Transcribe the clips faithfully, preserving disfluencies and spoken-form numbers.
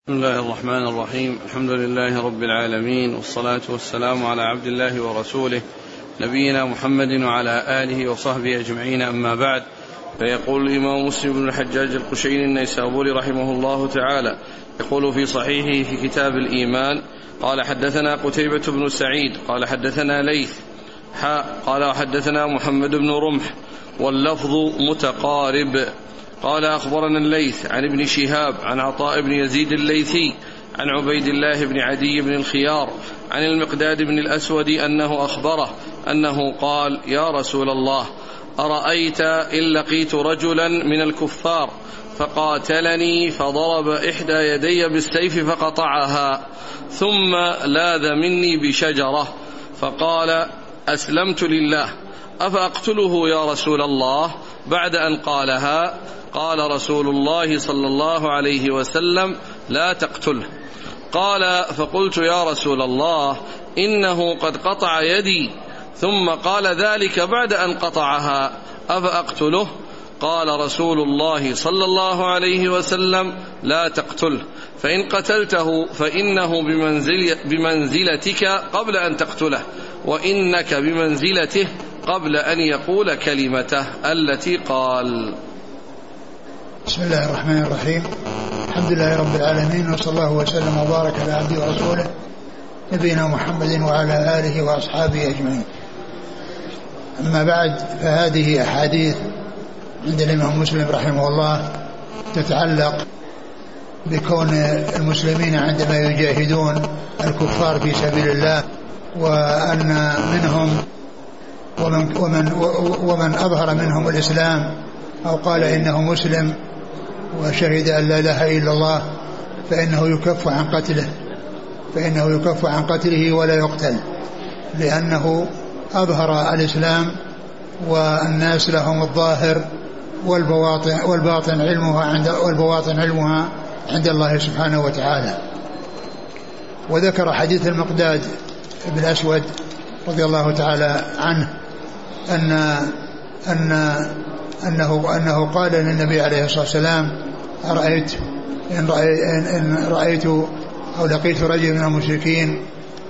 بسم الله الرحمن الرحيم. الحمد لله رب العالمين، والصلاة والسلام على عبد الله ورسوله نبينا محمد وعلى آله وصحبه أجمعين، أما بعد. فيقول الإمام مسلم بن الحجاج القشيري النيسابوري رحمه الله تعالى يقول في صحيحه في كتاب الإيمان: قال حدثنا قتيبة بن سعيد قال حدثنا ليث حاء قال وحدثنا محمد بن رمح واللفظ متقارب. قال أخبرنا الليث عن ابن شهاب عن عطاء بن يزيد الليثي عن عبيد الله بن عدي بن الخيار عن المقداد بن الأسود أنه أخبره أنه قال: يا رسول الله، أرأيت إن لقيت رجلا من الكفار فقاتلني فضرب إحدى يدي بالسيف فقطعها، ثم لاذ مني بشجرة فقال: أسلمت لله، أفأقتله يا رسول الله بعد أن قالها؟ قال رسول الله صلى الله عليه وسلم: لا تقتله. قال: فقلت: يا رسول الله، إنه قد قطع يدي. ثم قال ذلك بعد أن قطعها، أفأقتله؟ قال رسول الله صلى الله عليه وسلم: لا تقتله، فإن قتلته فإنه بمنزل بمنزلتك قبل أن تقتله، وإنك بمنزلته قبل أن يقول كلمته التي قال. بسم الله الرحمن الرحيم. الحمد لله رب العالمين، وصلى الله وسلم وبارك على عبده ورسوله نبينا محمد وعلى آله وأصحابه أجمعين. أما بعد، فهذه أحاديث عند الإمام مسلم رحمه الله تتعلق بكون المسلمين عندما يجاهدون الكفار في سبيل الله، وأن منهم ومن, ومن, ومن أظهر منهم الإسلام أو قال إنه مسلم وشهد أن لا إله إلا الله فإنه يكف عن قتله فإنه يكف عن قتله ولا يقتل، لأنه أظهر الإسلام والناس لهم الظاهر والبواطن, والباطن علمها عند والبواطن علمها عند الله سبحانه وتعالى. وذكر حديث المقداد بن الأسود رضي الله تعالى عنه أن أن أنه أنه قال للنبي عليه الصلاة والسلام: أرأيت إن رأيت, إن رأيت أو لقيت رجل من المشركين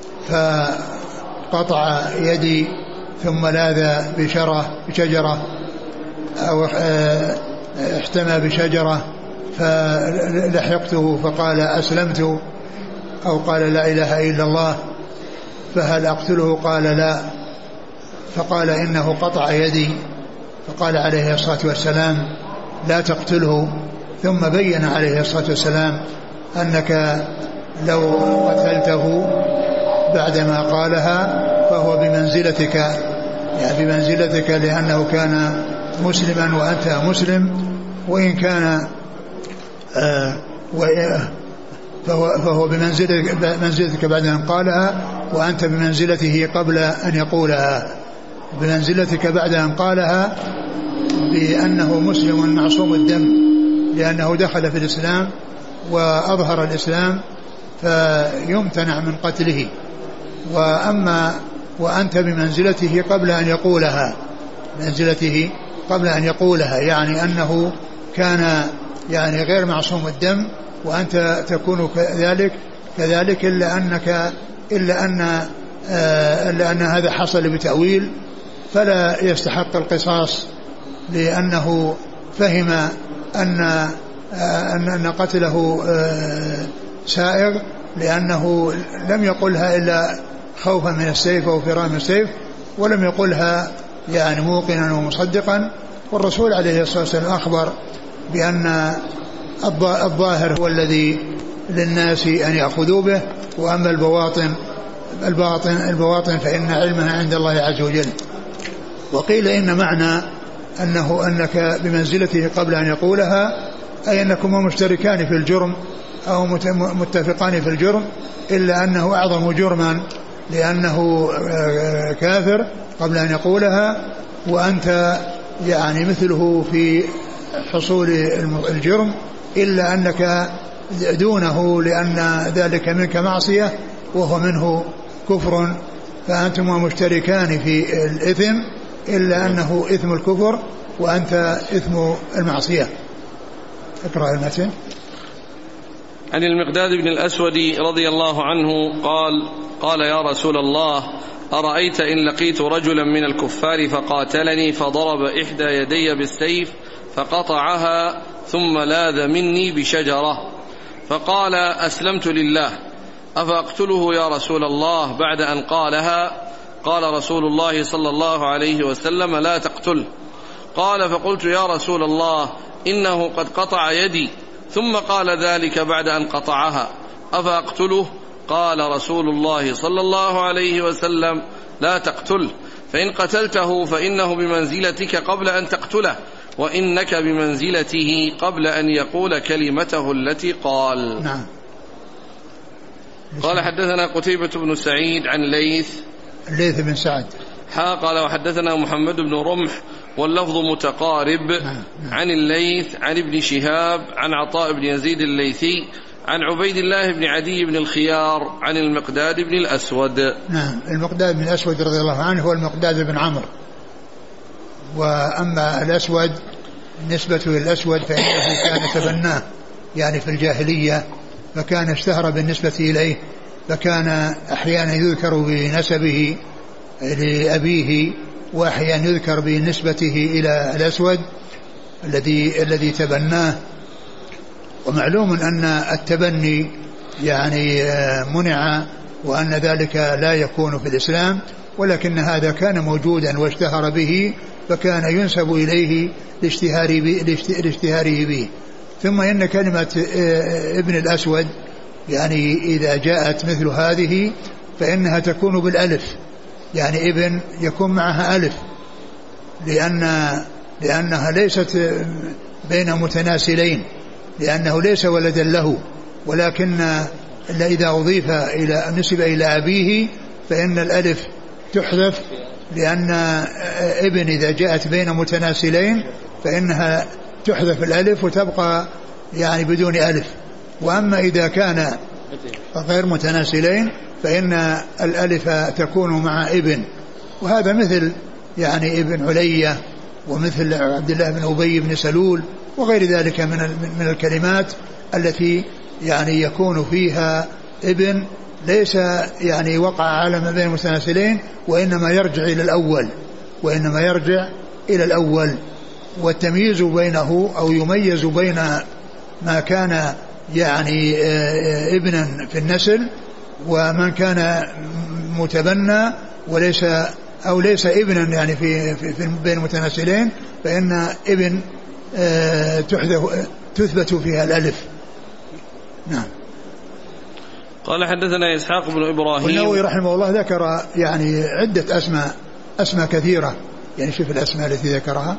فقطع يدي ثم لاذ بشرة بشجرة أو احتمى بشجرة فلحقته فقال: أسلمت، أو قال: لا إله إلا الله، فهل أقتله؟ قال: لا. فقال: إنه قطع يدي. فقال عليه الصلاة والسلام: لا تقتله. ثم بين عليه الصلاة والسلام أنك لو قتلته بعدما قالها فهو بمنزلتك، يعني بمنزلتك، لأنه كان مسلما وأنت مسلم، وإن كان آه فهو, فهو بمنزلتك, بمنزلتك بعد أن قالها، وأنت بمنزلته قبل أن يقولها، بمنزلتك بعد أن قالها، بأنه مسلم معصوم الدم، لأنه دخل في الإسلام وأظهر الإسلام فيمتنع من قتله. وأما وأنت بمنزلته قبل أن يقولها، منزلته قبل أن يقولها، يعني أنه كان يعني غير معصوم الدم، وأنت تكون كذلك كذلك إلا أنك إلا أن آه إلا أن هذا حصل بتأويل، فلا يستحق القصاص، لأنه فهم أن أن أن قتله آه سائغ، لأنه لم يقلها إلا خوفا من السيف أو فرارا من السيف، ولم يقلها يعني موقنا ومصدقا. والرسول عليه الصلاة والسلام أخبر بأن الظاهر هو الذي للناس أن يأخذوا به، وأما البواطن الباطن البواطن فإن علمها عند الله عز وجل. وقيل إن معنى أنه أنك بمنزلته قبل أن يقولها أي أنكما مشتركان في الجرم أو متفقان في الجرم، إلا أنه أعظم جرما لأنه كافر قبل أن يقولها، وأنت يعني مثله في حصول الجرم، إلا أنك دونه، لأن ذلك منك معصية وهو منه كفر، فأنتما مشتركان في الإثم، إلا أنه إثم الكفر وأنت إثم المعصية. اقرأ المتن. عن المقداد بن الأسود رضي الله عنه قال قال يا رسول الله أرأيت إن لقيت رجلا من الكفار فقاتلني فضرب إحدى يدي بالسيف فقطعها ثم لاذ مني بشجرة فقال أسلمت لله أفأقتله يا رسول الله بعد أن قالها؟ قال رسول الله صلى الله عليه وسلم لا تقتله. قال فقلت يا رسول الله إنه قد قطع يدي ثم قال ذلك بعد أن قطعها أفأقتله؟ قال رسول الله صلى الله عليه وسلم لا تقتله، فإن قتلته فإنه بمنزلتك قبل أن تقتله، وإنك بمنزلته قبل أن يقول كلمته التي قال. نعم. قال حدثنا قتيبة بن سعيد عن ليث الليث بن سعد حا قال وحدثنا محمد بن رمح واللفظ متقارب. نعم. عن الليث عن ابن شهاب عن عطاء بن يزيد الليثي عن عبيد الله بن عدي بن الخيار عن المقداد بن الأسود. نعم. المقداد بن الأسود رضي الله عنه هو المقداد بن عمرو، وأما الأسود نسبته للأسود فإنه كان تبناه يعني في الجاهلية، فكان اشتهر بالنسبة إليه، فكان أحيانا يذكر بنسبه لأبيه وأحيانا يذكر بنسبته إلى الأسود الذي الذي تبناه. ومعلوم أن التبني يعني منع، وأن ذلك لا يكون في الإسلام، ولكن هذا كان موجودا واشتهر به، فكان ينسب إليه لاشتهاره به. ثم إن كلمة ابن الأسود يعني إذا جاءت مثل هذه فإنها تكون بالألف، يعني ابن يكون معها ألف، لأن لأنها ليست بين متناسلين، لأنه ليس ولدا له، ولكن إذا أضيف إلى نسب إلى أبيه فإن الألف تحذف، لأن ابن إذا جاءت بين متناسلين فإنها تحذف الألف وتبقى يعني بدون ألف. وأما إذا كان غير متناسلين فإن الألف تكون مع ابن، وهذا مثل يعني ابن علية ومثل عبد الله بن أبي بن سلول وغير ذلك من من الكلمات التي يعني يكون فيها ابن ليس يعني وقع على ما بين المتناسلين، وإنما يرجع إلى الأول وإنما يرجع إلى الأول والتمييز بينه أو يميز بين ما كان يعني ابنا في النسل ومن كان متبنى وليس أو ليس ابنا يعني في, في, في بين المتناسلين، فإن ابن تثبت فيها الألف. نعم. قال حدثنا إسحاق بن إبراهيم. والنووي رحمه الله ذكر يعني عدة أسماء أسماء كثيرة، يعني شوف الأسماء التي ذكرها.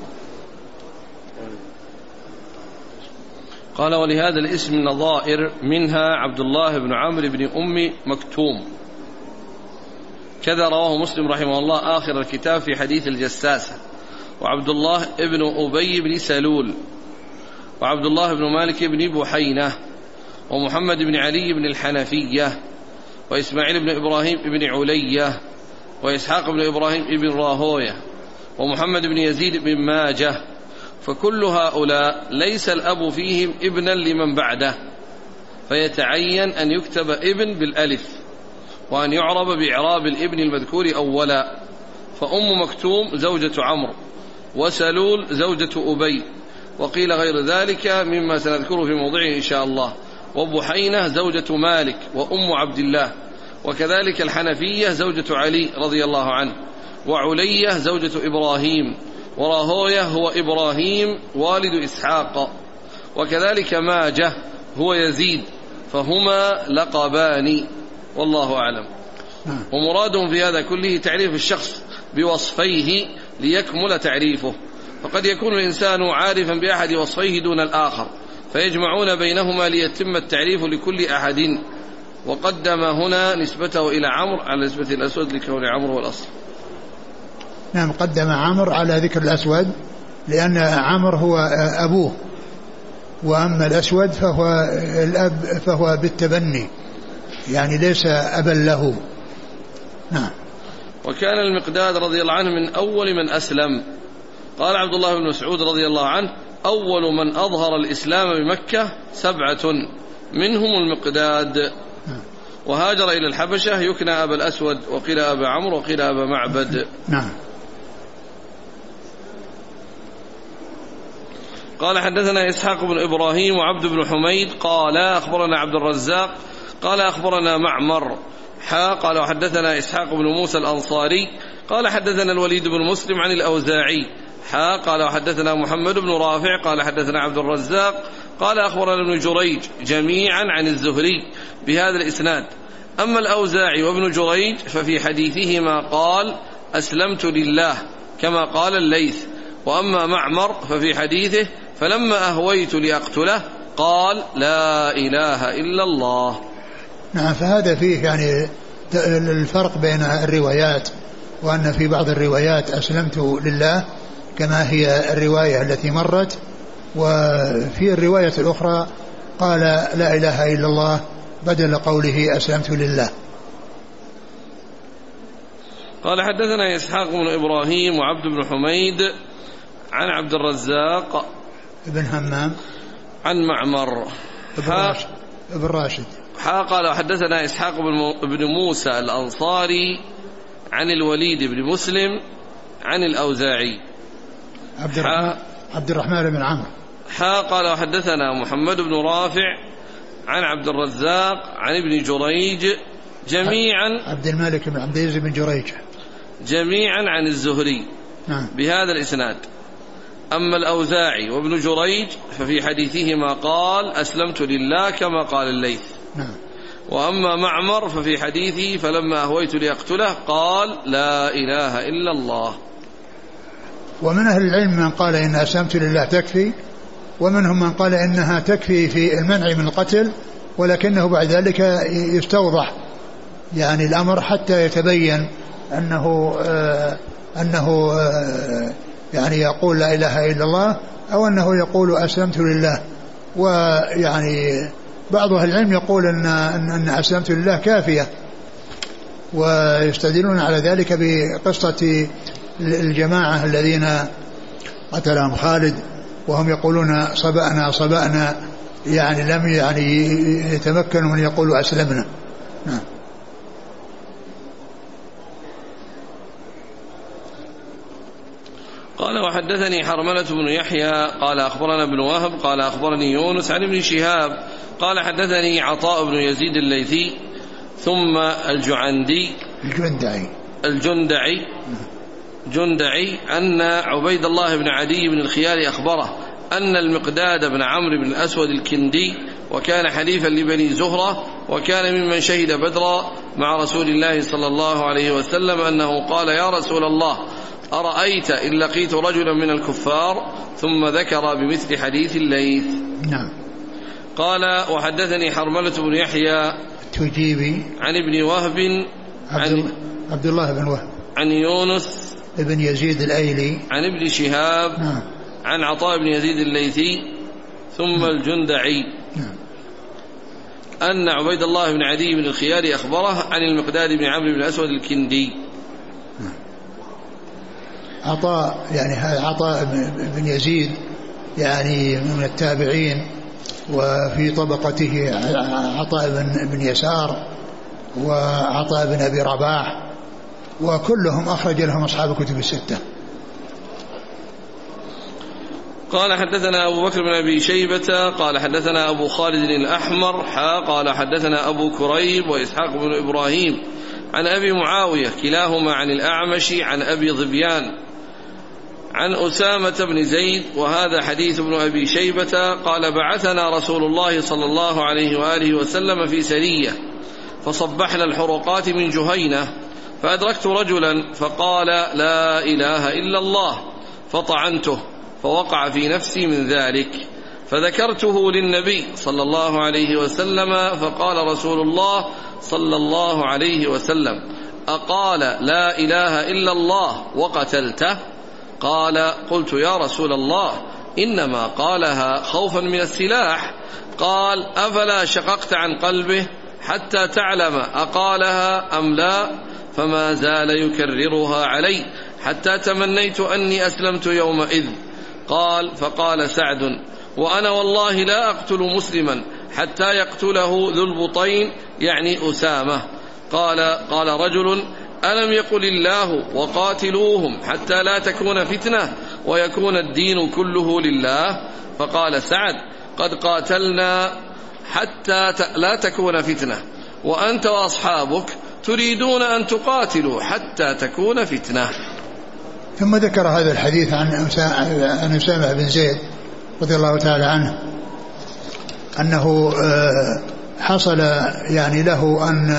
قال ولهذا الاسم نظائر منها عبد الله بن عمرو بن أم مكتوم، كذا رواه مسلم رحمه الله آخر الكتاب في حديث الجساسة، وعبد الله بن أبي بن سلول، وعبد الله بن مالك بن بحينة، ومحمد بن علي بن الحنفية، وإسماعيل بن إبراهيم بن علية، وإسحاق بن إبراهيم بن راهوية، ومحمد بن يزيد بن ماجه. فكل هؤلاء ليس الأب فيهم ابنا لمن بعده، فيتعين أن يكتب ابن بالألف وأن يعرب بإعراب الابن المذكور أولا. فأم مكتوم زوجة عمرو، وسلول زوجة أبي، وقيل غير ذلك مما سنذكره في موضعه إن شاء الله. وبحينة زوجة مالك وأم عبد الله، وكذلك الحنفية زوجة علي رضي الله عنه، وعلية زوجة إبراهيم، وراهوية هو إبراهيم والد إسحاق، وكذلك ماجه هو يزيد، فهما لقبان والله أعلم. ومرادهم في هذا كله تعريف الشخص بوصفيه ليكمل تعريفه، فقد يكون الإنسان عارفا بأحد وصفيه دون الآخر فيجمعون بينهما ليتم التعريف لكل أحد. وقدم هنا نسبته إلى عمرو على نسبة الأسود لكون عمرو والأصل. نعم، قدم عمرو على ذكر الأسود لأن عمرو هو أبوه، وأما الأسود فهو الأب فهو بالتبني يعني ليس أبا له. نعم. وكان المقداد رضي الله عنه من أول من أسلم. قال عبد الله بن مسعود رضي الله عنه: أول من أظهر الإسلام بمكة سبعة: منهم المقداد وهاجر إلى الحبشة يكنى أبا الأسود وقيل أبا عمرو وقيل أبا معبد. نعم. قال حدثنا إسحاق بن إبراهيم وعبد بن حميد قال أخبرنا عبد الرزاق قال أخبرنا معمر حا قال وحدثنا إسحاق بن موسى الأنصاري قال حدثنا الوليد بن مسلم عن الأوزاعي حا قال وحدثنا محمد بن رافع قال حدثنا عبد الرزاق قال أخبرنا ابن جريج جميعا عن الزهري بهذا الإسناد. أما الأوزاعي وابن جريج ففي حديثهما قال أسلمت لله كما قال الليث، وأما معمر ففي حديثه فلما أهويت لأقتله قال لا إله إلا الله. نعم. فهذا فيه يعني الفرق بين الروايات، وأن في بعض الروايات أسلمت لله كما هي الرواية التي مرت، وفي الرواية الأخرى قال لا إله إلا الله بدل قوله أسلمت لله. قال حدثنا إسحاق بن إبراهيم وعبد بن حميد عن عبد الرزاق ابن همام عن معمر ابن راشد حا قال حدثنا إسحاق بن موسى الأنصاري عن الوليد بن مسلم عن الأوزاعي عبد الرحمن, عبد الرحمن بن عمرو حا قال حدثنا محمد بن رافع عن عبد الرزاق عن ابن جريج جميعا عبد الملك بن عبد العزيز بن جريج جميعا عن الزهري نعم. بهذا الإسناد. أما الأوزاعي وابن جريج ففي حديثهما قال أسلمت لله كما قال الليث نعم. وأما معمر ففي حديثه فلما أهويت لأقتله قال لا إله إلا الله. ومن أهل العلم من قال إن أسلمت لله تكفي، ومنهم من قال إنها تكفي في المنع من القتل، ولكنه بعد ذلك يستوضح يعني الأمر حتى يتبين أنه آه أنه آه يعني يقول لا إله إلا الله أو أنه يقول أسلمت لله. ويعني بعض أهل العلم يقول أن, أن أسلمت لله كافية، ويستدلون على ذلك بقصة الجماعة الذين قتلهم خالد وهم يقولون صبأنا صبأنا، يعني لم يعني يتمكنوا من يقولوا أسلمنا. نعم. قال وحدثني حرملة بن يحيى قال أخبرنا ابن وهب قال أخبرني يونس عن ابن شهاب قال حدثني عطاء بن يزيد الليثي ثم الجعندي الجندعي الجندعي جندعي أن عبيد الله بن عدي بن الخيار أخبره أن المقداد بن عمرو بن الأسود الكندي وكان حليفا لبني زهرة وكان ممن شهد بدرا مع رسول الله صلى الله عليه وسلم أنه قال يا رسول الله أرأيت إن لقيت رجلا من الكفار، ثم ذكر بمثل حديث الليث. نعم. قال وحدثني حرملة بن يحيى التجيبي عن ابن وهب عن عبد الله بن وهب عن يونس ابن يزيد الأيلي عن ابن شهاب نعم. عن عطاء بن يزيد الليثي ثم نعم. الجندعي نعم. أن عبيد الله بن عدي بن الخيار أخبره عن المقداد بن عمرو بن الأسود الكندي. نعم. عطاء يعني عطاء بن يزيد يعني من التابعين، وفي طبقته عطاء بن يسار وعطاء بن أبي رباح، وكلهم أخرج لهم أصحاب الكتب الستة. قال حدثنا أبو بكر بن أبي شيبة قال حدثنا أبو خالد الأحمر حا قال حدثنا أبو كريب وإسحاق بن إبراهيم عن أبي معاوية كلاهما عن الأعمش عن أبي ظبيان عن أسامة بن زيد، وهذا حديث ابن أبي شيبة قال بعثنا رسول الله صلى الله عليه وآله وسلم في سرية فصبحنا الحرقات من جهينة، فأدركت رجلا فقال لا إله إلا الله فطعنته فوقع في نفسي من ذلك، فذكرته للنبي صلى الله عليه وسلم فقال رسول الله صلى الله عليه وسلم أقال لا إله إلا الله وقتلته؟ قال قلت يا رسول الله إنما قالها خوفا من السلاح. قال أفلا شققت عن قلبه حتى تعلم أقالها أم لا؟ فما زال يكررها علي حتى تمنيت أني أسلمت يومئذ. قال فقال سعد وأنا والله لا أقتل مسلما حتى يقتله ذو البطين يعني أسامة. قال قال رجل: ألم يقل الله وقاتلوهم حتى لا تكون فتنة ويكون الدين كله لله؟ فقال سعد: قد قاتلنا حتى لا تكون فتنة وأنت وأصحابك تريدون أن تقاتلوا حتى تكون فتنة. ثم ذكر هذا الحديث عن أسامة بن زيد رضي الله تعالى عنه أنه حصل يعني له أن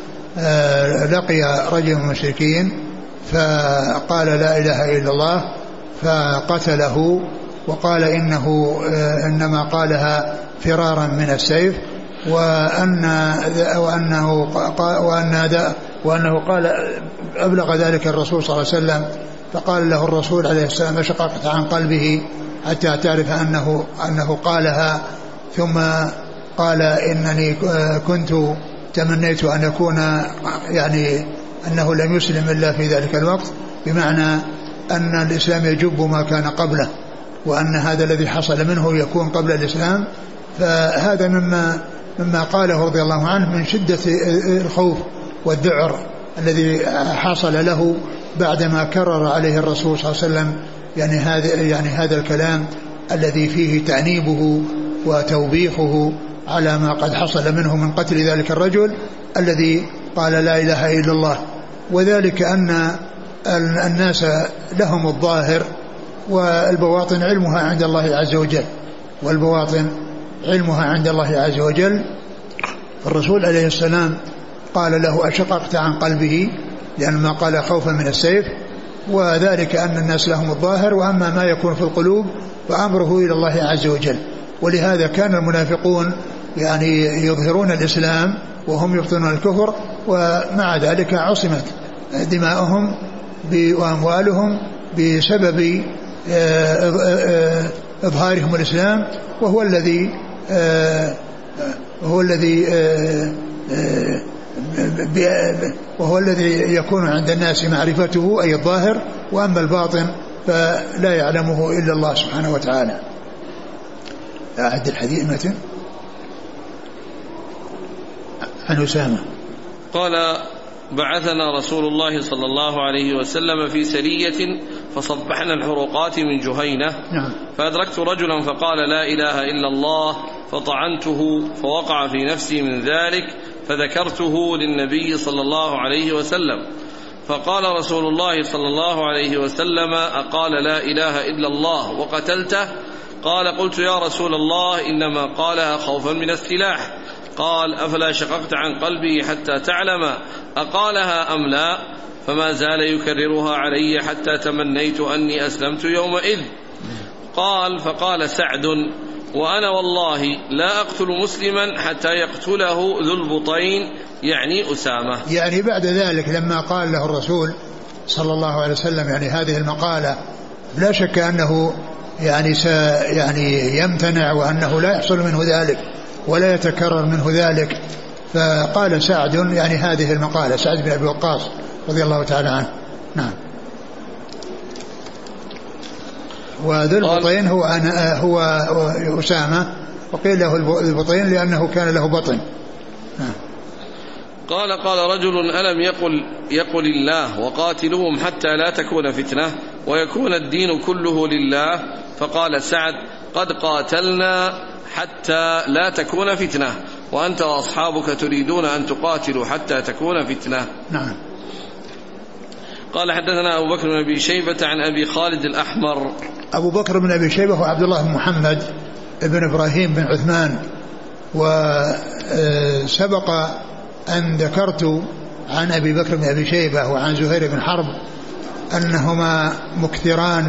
لقي رجل من المشركين فقال لا إله إلا الله فقتله، وقال إنه إنما قالها فرارا من السيف، وأن وأنه وأن وأنه قال أبلغ ذلك الرسول صلى الله عليه وسلم، فقال له الرسول عليه السلام: شققت عن قلبه حتى تعرف أنه أنه قالها. ثم قال: إنني كنت تمنيت أن يكون يعني أنه لم يسلم إلا في ذلك الوقت، بمعنى أن الإسلام يجب ما كان قبله، وأن هذا الذي حصل منه يكون قبل الإسلام. فهذا مما مما قاله رضي الله عنه من شدة الخوف والذعر الذي حصل له بعدما كرر عليه الرسول صلى الله عليه وسلم يعني هذا يعني هذا الكلام الذي فيه تأنيبه وتوبيخه على ما قد حصل منه من قتل ذلك الرجل الذي قال لا إله إلا الله. وذلك أن الناس لهم الظاهر والبواطن علمها عند الله عز وجل، والبواطن علمها عند الله عز وجل. الرسول عليه السلام قال له: أشققت عن قلبه، لأن ما قال خوفا من السيف، وذلك أن الناس لهم الظاهر، وأما ما يكون في القلوب فأمره إلى الله عز وجل. ولهذا كان المنافقون يعني يظهرون الإسلام وهم يبطنون الكفر، ومع ذلك عصمت دماؤهم وأموالهم بسبب إظهارهم الإسلام، وهو الذي وهو الذي وهو الذي يكون عند الناس معرفته أي الظاهر، وأما الباطن فلا يعلمه إلا الله سبحانه وتعالى. أعد الحديث متن عن أسامة قال: بعثنا رسول الله صلى الله عليه وسلم في سرية فصبحنا الحروقات من جهينة. نعم. فأدركت رجلا فقال لا إله إلا الله فطعنته فوقع في نفسي من ذلك، فذكرته للنبي صلى الله عليه وسلم، فقال رسول الله صلى الله عليه وسلم: أقال لا إله إلا الله وقتلته؟ قال: قلت يا رسول الله إنما قالها خوفا من السلاح. قال: أفلا شققت عن قلبي حتى تعلم أقالها أم لا؟ فما زال يكررها علي حتى تمنيت أني أسلمت يومئذ. قال: فقال سعد: وأنا والله لا أقتل مسلما حتى يقتله ذو البطين يعني أسامة. يعني بعد ذلك لما قال له الرسول صلى الله عليه وسلم يعني هذه المقالة، لا شك أنه يعني يعني يمتنع وأنه لا يحصل منه ذلك ولا يتكرر منه ذلك. فقال سعد يعني هذه المقالة، سعد بن أبي وقاص رضي الله تعالى عنه. نعم. وذو البطين هو أنا هو أسامة، وقيل له البطين لأنه كان له بطن. نعم. قال: قال رجل: ألم يقل يقل الله وقاتلوهم حتى لا تكون فتنة ويكون الدين كله لله؟ فقال سعد: قد قاتلنا حتى لا تكون فتنة وأنت وأصحابك تريدون أن تقاتلوا حتى تكون فتنة. نعم. قال: حدثنا أبو بكر بن أبي شيبة عن أبي خالد الأحمر. أبو بكر بن أبي شيبة هو عبد الله بن محمد بن إبراهيم بن عثمان. وسبق أن ذكرت عن أبي بكر بن أبي شيبة وعن زهير بن حرب أنهما مكثران،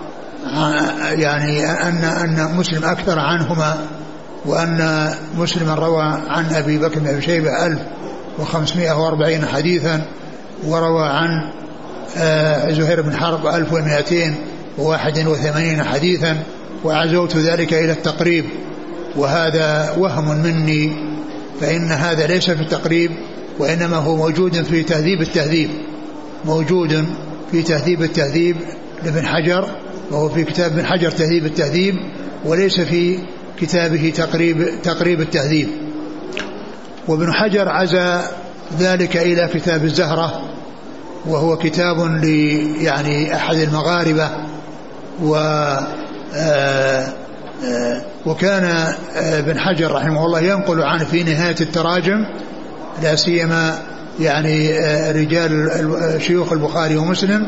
يعني أن أن مسلم أكثر عنهما، وأن مسلم روى عن أبي بكر بن أبي شيبة ألف وخمسمائة وأربعين حديثا، وروى عن زهير بن حرب ألف ومائتين وواحد وثمانين حديثا، وعزوت ذلك إلى التقريب، وهذا وهم مني، فإن هذا ليس في التقريب وإنما هو موجود في تهذيب التهذيب، موجود في تهذيب التهذيب لابن حجر، وهو في كتاب ابن حجر تهذيب التهذيب، وليس في كتابه تقريب, تقريب التهذيب. وابن حجر عزى ذلك إلى كتاب الزهرة، وهو كتاب ل يعني أحد المغاربة، و وكان ابن حجر رحمه الله ينقل عنه في نهاية التراجم لا سيما يعني رجال شيوخ البخاري ومسلم،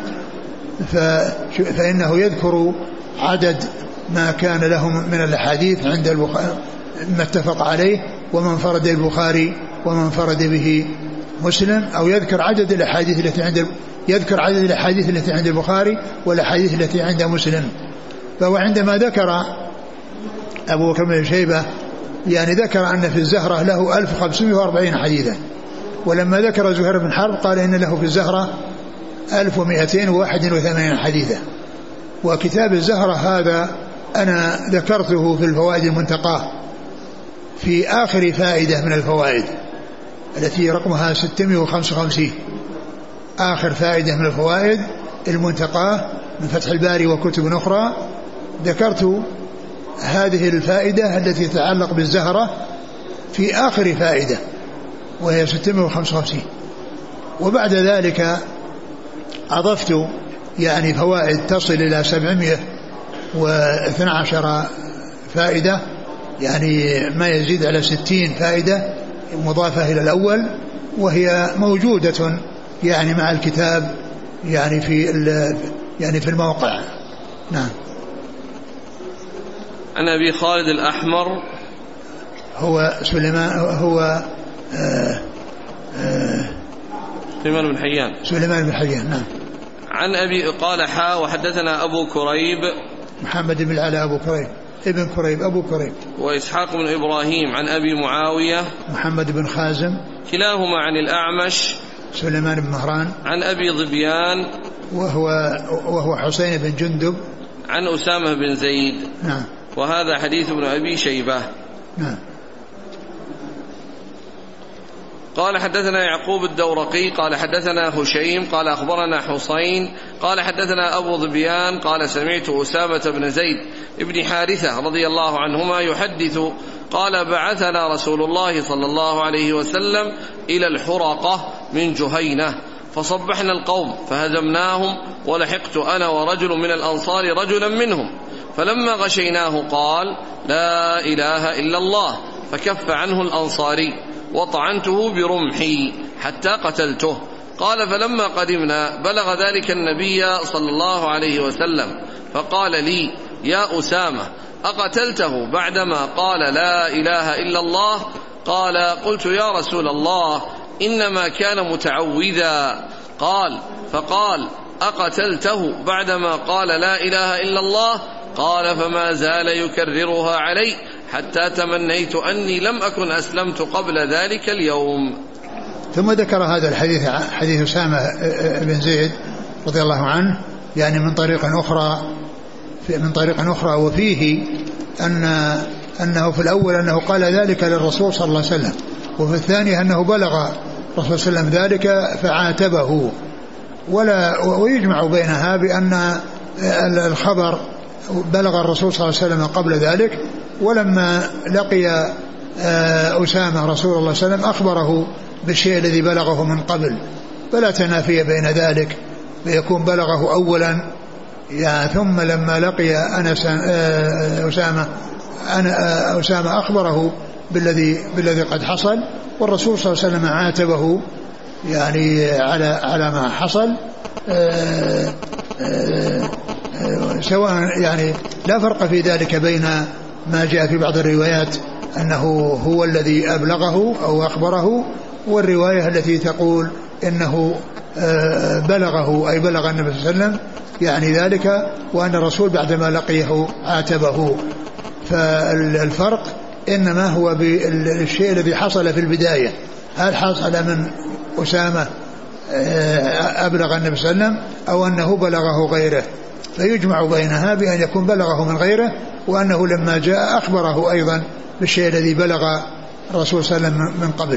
فإنه يذكر عدد ما كان لهم من الأحاديث عند البخاري ما اتفق عليه، ومن فرد البخاري ومن فرد به مسلم، أو يذكر عدد الأحاديث التي عند يذكر عدد الأحاديث التي عند البخاري والأحاديث التي عند مسلم. فهو عندما ذكر أبو بكر بن شيبة يعني ذكر أن في الزهرة له ألف وخمسمائة وأربعين حديثا، ولما ذكر زهير بن حرب قال إن له في الزهرة ألف ومئتين وواحد وثمانين حديثا. وكتاب الزهرة هذا أنا ذكرته في الفوائد المنتقاه في آخر فائدة من الفوائد التي رقمها ستمائة وخمسة وخمسين، آخر فائدة من الفوائد المنتقاه من فتح الباري وكتب أخرى، ذكرت هذه الفائدة التي تتعلق بالزهرة في آخر فائدة وهي ستمائة وخمسة وخمسين. وبعد ذلك أضفت يعني فوائد تصل إلى سبعمائة واثني عشر فائدة، يعني ما يزيد على ستين فائدة مضافة إلى الأول، وهي موجودة يعني مع الكتاب يعني في يعني في الموقع. نعم. عن أبي خالد الأحمر هو سليمان هو آه آه سليمان بن حيان سليمان بن حيان. نعم. عن أبي قال حا وحدثنا أبو كريب محمد بن العلاء أبو كريب ابن كريب أبو كريب وإسحاق بن إبراهيم عن أبي معاوية محمد بن خازم كلاهما عن الأعمش سليمان بن مهران عن أبي ظبيان وهو وهو حسين بن جندب عن أسامة بن زيد. نعم. وهذا حديث ابن أبي شيبة. نعم. قال حدثنا يعقوب الدورقي قال حدثنا هشيم قال أخبرنا حسين قال حدثنا أبو ظبيان قال سمعت أسامة بن زيد ابن حارثة رضي الله عنهما يحدث قال بعثنا رسول الله صلى الله عليه وسلم إلى الحرقة من جهينة فصبحنا القوم فهزمناهم، ولحقت أنا ورجل من الأنصار رجلا منهم، فلما غشيناه قال لا إله إلا الله، فكف عنه الأنصاري وطعنته برمحي حتى قتلته. قال فلما قدمنا بلغ ذلك النبي صلى الله عليه وسلم فقال لي يا أسامة أقتلته بعدما قال لا إله إلا الله؟ قال قلت يا رسول الله إنما كان متعوذا. قال فقال أقتلته بعدما قال لا إله إلا الله؟ قال فما زال يكررها علي حتى تمنيت أني لم أكن أسلمت قبل ذلك اليوم. ثم ذكر هذا الحديث حديث أسامة بن زيد رضي الله عنه يعني من طريق أخرى من طريق أخرى وفيه أن أنه في الأول أنه قال ذلك للرسول صلى الله عليه وسلم، وفي الثاني أنه بلغ الرسول صلى الله عليه وسلم ذلك فعاتبه، ولا ويجمع بينها بأن الخبر بلغ الرسول صلى الله عليه وسلم قبل ذلك، ولما لقي أسامة رسول الله صلى الله عليه وسلم أخبره بالشيء الذي بلغه من قبل، فلا تنافي بين ذلك، فيكون بلغه أولا يعني ثم لما لقي أنس أسامة أنا أسامة أخبره بالذي بالذي قد حصل، والرسول صلى الله عليه وسلم عاتبه يعني على على ما حصل آآ آآ سواء يعني لا فرق في ذلك بين ما جاء في بعض الروايات أنه هو الذي أبلغه أو أخبره، والرواية التي تقول إنه بلغه أي بلغ النبي صلى الله عليه وسلم يعني ذلك، وأن الرسول بعدما لقيه عاتبه. فالفرق إنما هو بالشيء الذي حصل في البداية، هل حصل من أسامة أبلغ النبي صلى الله عليه وسلم أو أنه بلغه غيره، فيجمع بينها بأن يكون بلغه من غيره، وأنه لما جاء أخبره أيضا بالشيء الذي بلغ الرسول صلى الله عليه وسلم من قبل.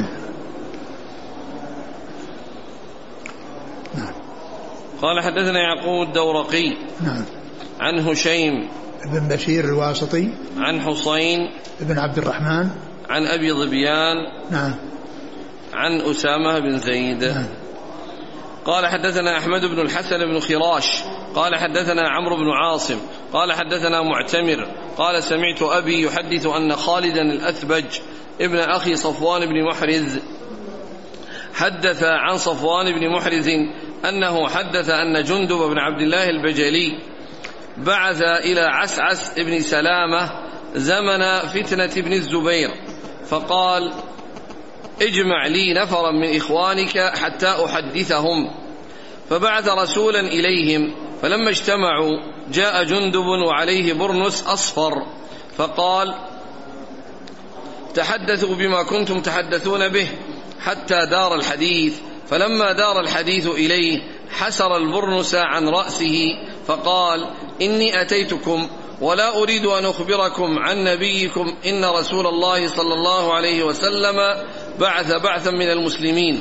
قال حدثنا يعقوب الدورقي نعم. عن هشيم بن بشير الواسطي عن حسين بن عبد الرحمن عن أبي ظبيان نعم عن أسامة بن زيد نعم. قال حدثنا أحمد بن الحسن بن خراش قال حدثنا عمرو بن عاصم قال حدثنا معتمر قال سمعت أبي يحدث أن خالدا الأثبج ابن أخي صفوان بن محرز حدث عن صفوان بن محرز أنه حدث أن جندب بن عبد الله البجلي بعث إلى عسعس بن سلامة زمن فتنة ابن الزبير فقال اجمع لي نفرا من إخوانك حتى أحدثهم، فبعث رسولا إليهم، فلما اجتمعوا جاء جندب وعليه برنس أصفر فقال تحدثوا بما كنتم تحدثون به حتى دار الحديث، فلما دار الحديث إليه حسر البرنس عن رأسه فقال إني أتيتكم ولا أريد أن أخبركم عن نبيكم إن رسول الله صلى الله عليه وسلم بعث بعثا من المسلمين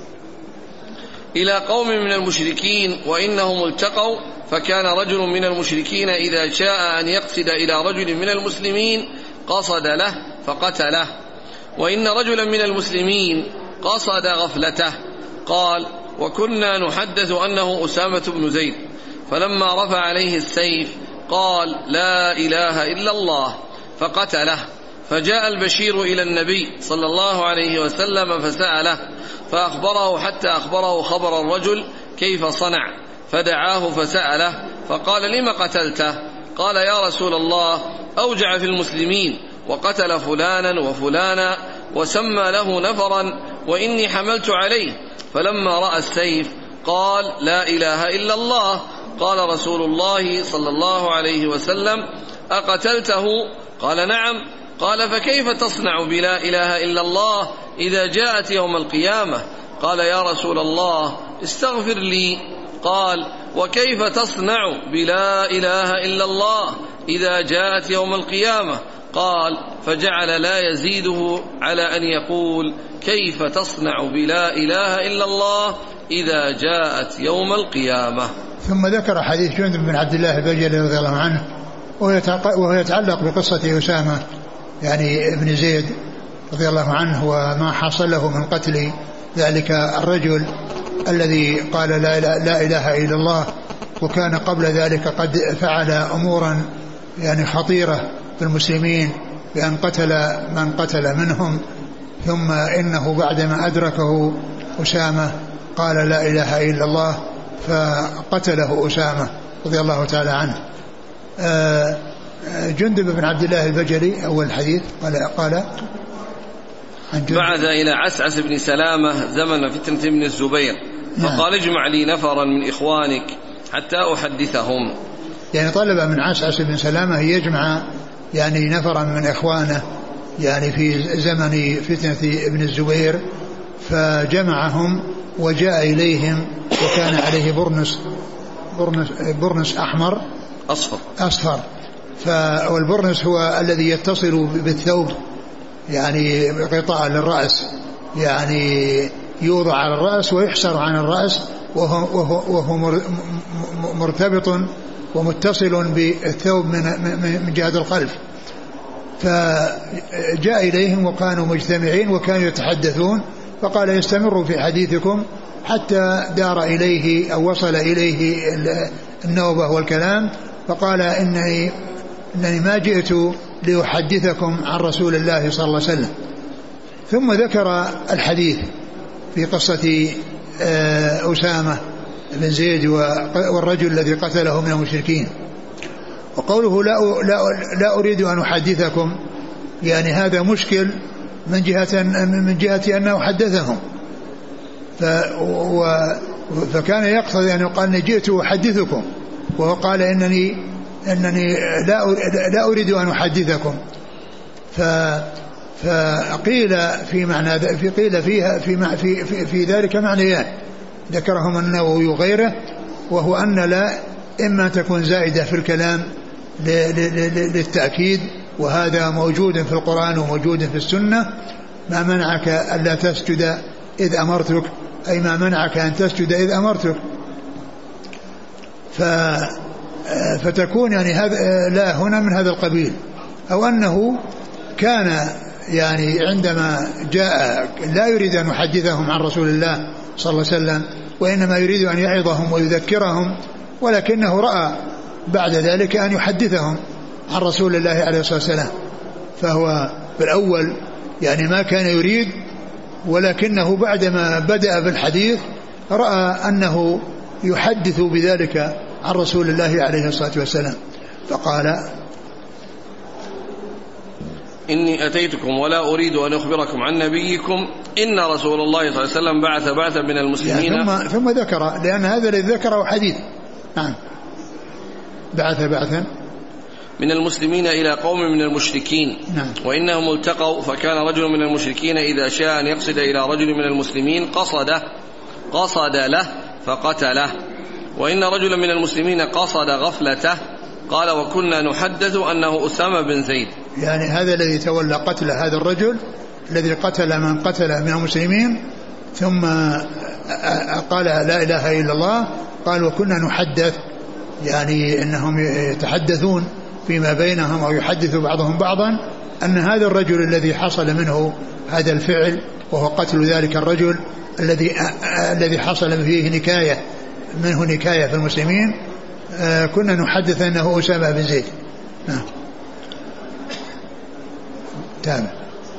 إلى قوم من المشركين وإنهم التقوا، فكان رجل من المشركين إذا شاء أن يقصد إلى رجل من المسلمين قصد له فقتله، وإن رجلا من المسلمين قصد غفلته. قال وكنا نحدث أنه أسامة بن زيد، فلما رفع عليه السيف قال لا إله إلا الله فقتله، فجاء البشير إلى النبي صلى الله عليه وسلم فسأله فأخبره حتى أخبره خبر الرجل كيف صنع، فدعاه فسأله فقال لم قتلته؟ قال يا رسول الله أوجع في المسلمين وقتل فلانا وفلانا وسمى له نفرا وإني حملت عليه، فلما رأى السيف قال لا إله إلا الله. قال رسول الله صلى الله عليه وسلم أقتلته؟ قال نعم. قال فكيف تصنع بلا إله إلا الله إذا جاءت يوم القيامة؟ قال يا رسول الله استغفر لي. قال وكيف تصنع بلا إله إلا الله إذا جاءت يوم القيامة؟ قال فجعل لا يزيده على أن يقول كيف تصنع بلا إله إلا الله إذا جاءت يوم القيامة. ثم ذكر حديث جندب بن عبد الله البجلي رضي الله عنه وهو يتعلق بقصة أسامة يعني ابن زيد رضي الله عنه وما حصل له من قتل ذلك الرجل الذي قال لا, لا إله إلا الله، وكان قبل ذلك قد فعل أمورا يعني خطيرة في المسلمين بأن قتل من قتل منهم، ثم إنه بعدما أدركه أسامة قال لا إله إلا الله فقتله أسامة رضي الله تعالى عنه. جندب بن عبد الله البجلي أول الحديث قال, قال بعث إلى عسعس بن سلامة زمن فتنة ابن الزبير فقال اجمع لي نفرا من إخوانك حتى أحدثهم، يعني طلب من عسعس بن سلامة يجمع يعني نفرا من إخوانه يعني في زمن فتنة ابن الزبير، فجمعهم وجاء إليهم وكان عليه برنس برنس, برنس أحمر أصفر أصفر والبرنس هو الذي يتصل بالثوب يعني غطاء للرأس، يعني يوضع على الرأس ويحسر عن الرأس وهو, وهو, وهو مرتبط ومتصل بالثوب من, من جهة الخلف. فجاء إليهم وكانوا مجتمعين وكانوا يتحدثون، فقال يستمروا في حديثكم حتى دار إليه أو وصل إليه النوبة والكلام، فقال إنني, إنني ما جئت لأحدثكم عن رسول الله صلى الله عليه وسلم. ثم ذكر الحديث في قصة أسامة بن زيد والرجل الذي قتله من المشركين، وقوله لا, لا, لا أريد أن أحدثكم يعني هذا مشكل من جهة, من جهة أنه حدثهم، فكان يقصد أن يقال جئت أحدثكم، وهو قال إنني, إنني لا, لا أريد أن أحدثكم. فقيل في معنى في قيل فيها في, في, في, في ذلك معنيان ذكرهم النووي وغيره، وهو أن لا إما تكون زائدة في الكلام للتأكيد، وهذا موجود في القرآن وموجود في السنة، ما منعك ألا تسجد إذ أمرتك، أي ما منعك أن تسجد إذ أمرتك. فتكون يعني هذا لا هنا من هذا القبيل، أو أنه كان يعني عندما جاء لا يريد أن يحدثهم عن رسول الله صلى الله عليه وسلم، وإنما يريد أن يعظهم ويذكرهم، ولكنه رأى بعد ذلك أن يحدثهم عن رسول الله عليه الصلاة والسلام. فهو بالأول يعني ما كان يريد، ولكنه بعدما بدأ بالحديث رأى أنه يحدث بذلك عن رسول الله عليه الصلاة والسلام، فقال: إني أتيتكم ولا أريد أن أخبركم عن نبيكم إن رسول الله صلى الله عليه وسلم بعث بعثا من المسلمين. يعني ثم, ثم ذكر، لأن هذا الذي ذكره حديث. نعم. بعث بعثا من المسلمين إلى قوم من المشركين. نعم. وإنهم التقوا، فكان رجل من المشركين إذا شاء أن يقصد إلى رجل من المسلمين قصده قصد له فقتله، وإن رجلا من المسلمين قصد غفلته. قال: وكنا نحدث أنه أسامة بن زيد. يعني هذا الذي تولى قتل هذا الرجل الذي قتل من قتل من المسلمين، ثم قال لا إله إلا الله، قال: وكنا نحدث، يعني أنهم يتحدثون فيما بينهم أو يحدث بعضهم بعضا أن هذا الرجل الذي حصل منه هذا الفعل، وهو قتل ذلك الرجل الذي الذي حصل فيه نكاية منه نكاية في المسلمين، كنا نحدث أنه أسامة بن زيد. نعم. تابع.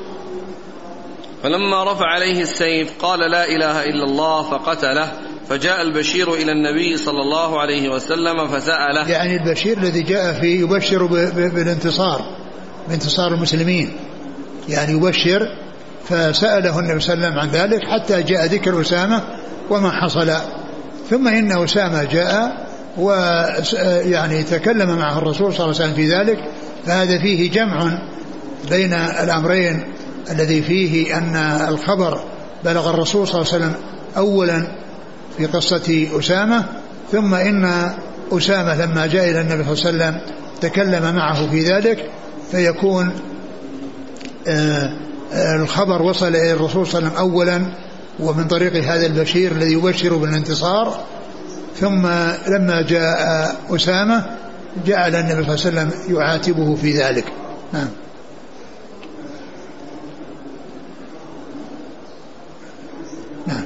فلما رفع عليه السيف قال: لا إله إلا الله، فقتله. فجاء البشير إلى النبي صلى الله عليه وسلم فسأله. يعني البشير الذي جاء فيه يبشر بالانتصار، بانتصار المسلمين، يعني يبشر. فسأله النبي صلى الله عليه وسلم عن ذلك حتى جاء ذكر أسامة وما حصل. ثم إن أسامة جاء ويعني تكلم معه الرسول صلى الله عليه وسلم في ذلك، فهذا فيه جمع بين الأمرين، الذي فيه أن الخبر بلغ الرسول صلى الله عليه وسلم أولا في قصة أسامة، ثم إن أسامة لما جاء إلى النبي صلى الله عليه وسلم تكلم معه في ذلك، فيكون الخبر وصل إلى الرسول صلى الله عليه وسلم أولا ومن طريق هذا البشير الذي يبشر بالانتصار، ثم لما جاء أسامة جعل النبي صلى الله عليه وسلم يعاتبه في ذلك. نعم. نعم.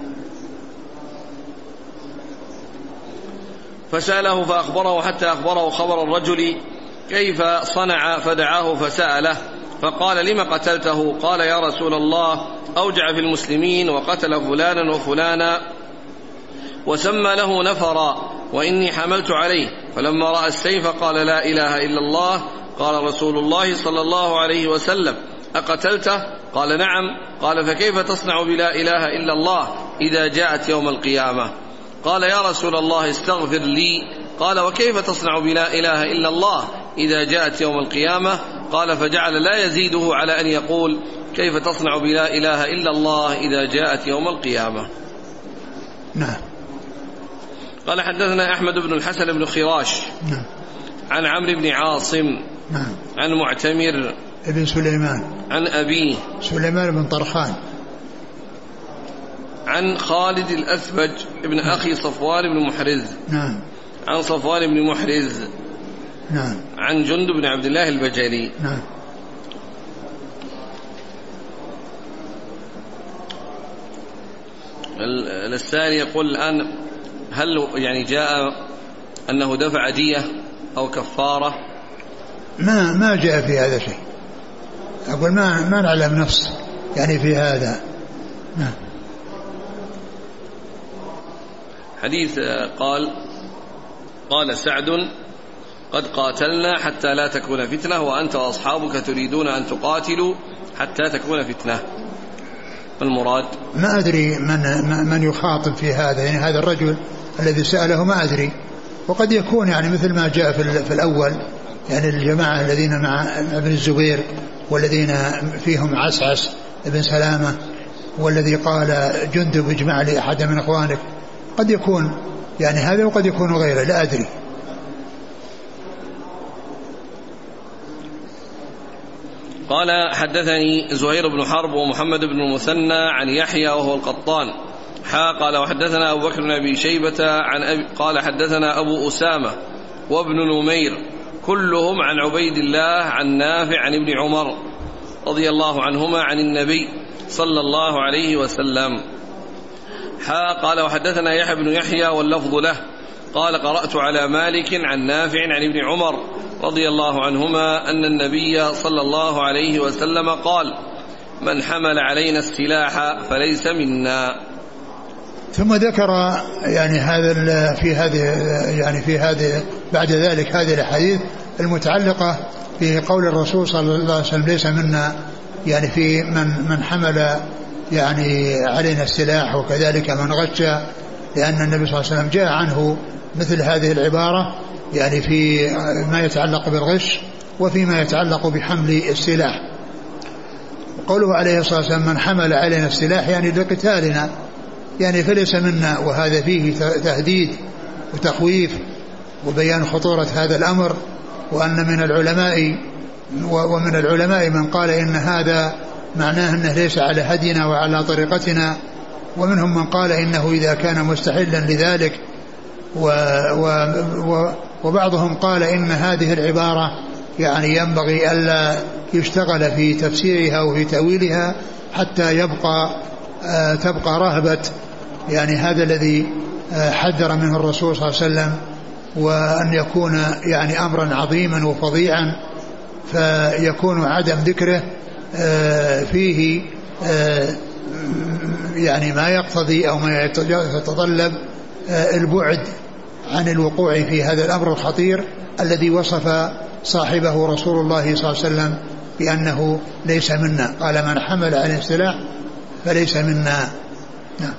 فسأله فأخبره حتى أخبره خبر الرجل كيف صنع، فدعاه فسأله فقال: لم قتلته؟ قال: يا رسول الله، أوجع في المسلمين وقتل فلانا وفلانا وسمى له نفرا، وإني حملت عليه. فلما رأى السيف قال: لا إله إلا الله. قال رسول الله صلى الله عليه وسلم: أقتلته؟ قال: نعم. قال: فكيف تصنع بلا إله إلا الله إذا جاءت يوم القيامة؟ قال: يا رسول الله، استغفر لي. قال: وكيف تصنع بلا إله إلا الله إذا جاءت يوم القيامة؟ قال: فجعل لا يزيده على أن يقول: كيف تصنع بلا إله إلا الله إذا جاءت يوم القيامة. نعم. قال: حدثنا أحمد بن الحسن بن خراش. نعم. عن عمرو بن عاصم. نعم. عن معتمر ابن سليمان. عن أبيه سليمان بن طرخان. عن خالد الأسبج ابن نعم. أخي صفوان بن محرز. نعم. عن صفوان بن محرز. نعم. عن جندب بن عبد الله البجلي. نعم. الثاني يقول الآن: هل يعني جاء أنه دفع دية أو كفارة؟ ما ما جاء في هذا شيء. أقول ما ما نعلم نص يعني في هذا. نعم. حديث قال قال سعد: قد قاتلنا حتى لا تكون فتنة، وأنت وأصحابك تريدون أن تقاتلوا حتى تكون فتنة. المراد ما أدري من من يخاطب في هذا، يعني هذا الرجل الذي سأله ما أدري، وقد يكون يعني مثل ما جاء في, في الأول، يعني الجماعة الذين مع ابن الزبير والذين فيهم عسعس ابن سلامة والذي قال جندب اجمع لي أحد من أخوانك، قد يكون يعني هذا وقد يكون غيره، لا أدري. قال: حدثني زهير بن حرب ومحمد بن المثنى عن يحيى وهو القطان حا قال: وحدثنا أبو بكر بن أبي شيبة عن أبي قال: حدثنا أبو أسامة وابن نمير كلهم عن عبيد الله عن نافع عن ابن عمر رضي الله عنهما عن النبي صلى الله عليه وسلم. حا قال وحدثنا يحيى بن يحيى واللفظ له قال قرأت على مالك عن نافع عن ابن عمر رضي الله عنهما أن النبي صلى الله عليه وسلم قال من حمل علينا السلاح فليس منا. ثم ذكر يعني هذا في هذه يعني في هذه بعد ذلك هذه الأحاديث المتعلقة في قول الرسول صلى الله عليه وسلم ليس منا، يعني في من من حمل يعني علينا السلاح، وكذلك من غش، لأن النبي صلى الله عليه وسلم جاء عنه مثل هذه العبارة يعني في ما يتعلق بالغش وفيما يتعلق بحمل السلاح. قوله عليه الصلاة والسلام من حمل علينا السلاح يعني لقتالنا، يعني فليس منا، وهذا فيه تهديد وتخويف وبيان خطورة هذا الأمر، وأن من العلماء ومن العلماء من قال إن هذا معناه أنه ليس على هدينا وعلى طريقتنا، ومنهم من قال إنه إذا كان مستحلا لذلك، و و وبعضهم قال إن هذه العبارة يعني ينبغي ألا يشتغل في تفسيرها وفي تأويلها حتى يبقى آه تبقى رهبة يعني هذا الذي آه حذر منه الرسول صلى الله عليه وسلم، وأن يكون يعني أمرا عظيما وفظيعا، فيكون عدم ذكره آه فيه آه يعني ما يقتضي أو ما يتطلب آه البعد عن الوقوع في هذا الأمر الخطير الذي وصف صاحبه رسول الله صلى الله عليه وسلم بأنه ليس منا. قال من حمل على السلاح فليس منا. نعم.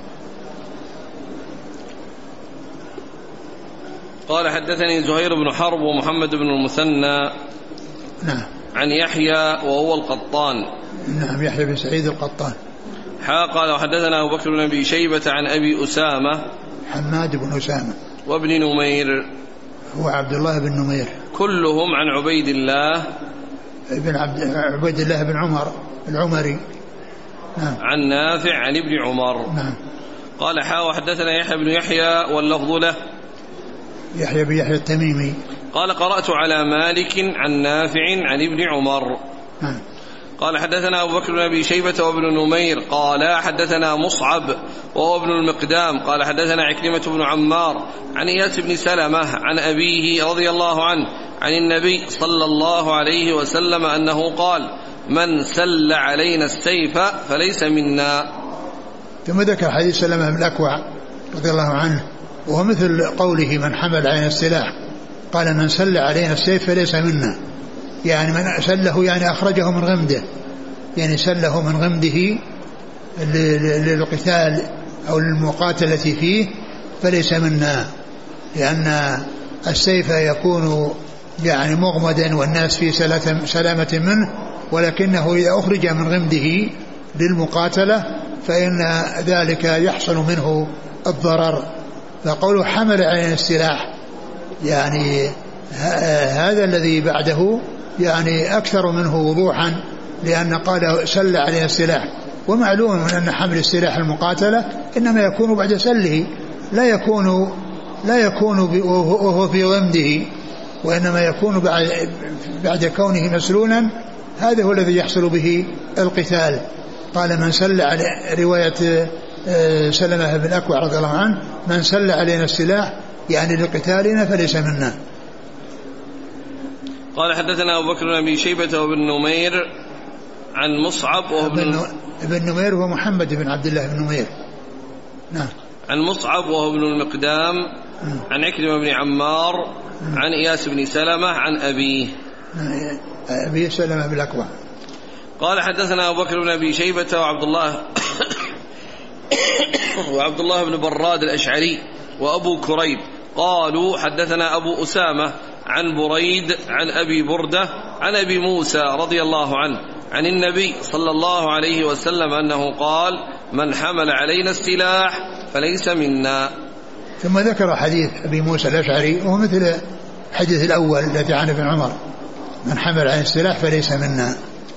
قال حدثني زهير بن حرب ومحمد بن المثنى نعم عن يحيى وهو القطان نعم يحيى بن سعيد القطان. حا قال وحدثنا أبو بكر بن أبي شيبة عن أبي أسامة حماد بن أسامة وابن نمير هو عبد الله بن نمير كلهم عن عبيد الله ابن عبد عبيد الله بن عمر العمري نعم عن نافع عن ابن عمر نعم. قال حا وحدثنا يحيى بن يحيى واللفظ له يحيى بن يحيى التميمي قال قرأت على مالك عن نافع عن ابن عمر نعم. قال حدثنا أبو بكر بن أبي شيبة وابن نمير قال حدثنا مصعب وهو ابن المقدام قال حدثنا عكرمة بن عمار عن إياس بن سلمة عن أبيه رضي الله عنه عن النبي صلى الله عليه وسلم أنه قال من سل علينا السيف فليس منا. ثم ذكر حديث سلمة بن الأكوع رضي الله عنه وهو مثل قوله من حمل علينا السلاح، قال من سل علينا السيف فليس منا، يعني من سله يعني أخرجه من غمده، يعني سله من غمده للقتال أو للمقاتلة فيه فليس منا، لأن السيف يكون يعني مغمدا والناس في سلامة منه، ولكنه إذا أخرج من غمده للمقاتلة فإن ذلك يحصل منه الضرر. فقوله حمل علينا السلاح يعني هذا الذي بعده يعني أكثر منه وضوحا، لأن قال سل علينا السلاح، ومعلوم من أن حمل السلاح المقاتلة إنما يكون بعد سله، لا يكون لا يكون وهو في غمده، وإنما يكون بعد بعد كونه مسلولا، هذا هو الذي يحصل به القتال. قال من سل على رواية سلمة بن الأكوع رضي الله عنه من سل علينا السلاح يعني لقتالنا فليس منا. قال حدثنا أبو بكر بن أبي شيبة وابن نمير عن مصعب وابن ابن نمير هو محمد بن عبد الله بن نمير نعم. عن مصعب وهو ابن المقدام م. عن عكرمة بن عمار م. عن إياس بن سلمة عن أبيه أبيه سلمة بن الأكوع. قال حدثنا أبو بكر بن أبي شيبة وعبد الله وعبد الله بن براد الأشعري وأبو كريب قالوا حدثنا أبو أسامة عن بريد عن أبي بردة عن أبي موسى رضي الله عنه عن النبي صلى الله عليه وسلم أنه قال من حمل علينا السلاح فليس منا. ثم ذكر حديث أبي موسى الأشعري وهو مثل الحديث الأول الذي عن ابن عمر من حمل علينا السلاح فليس منا.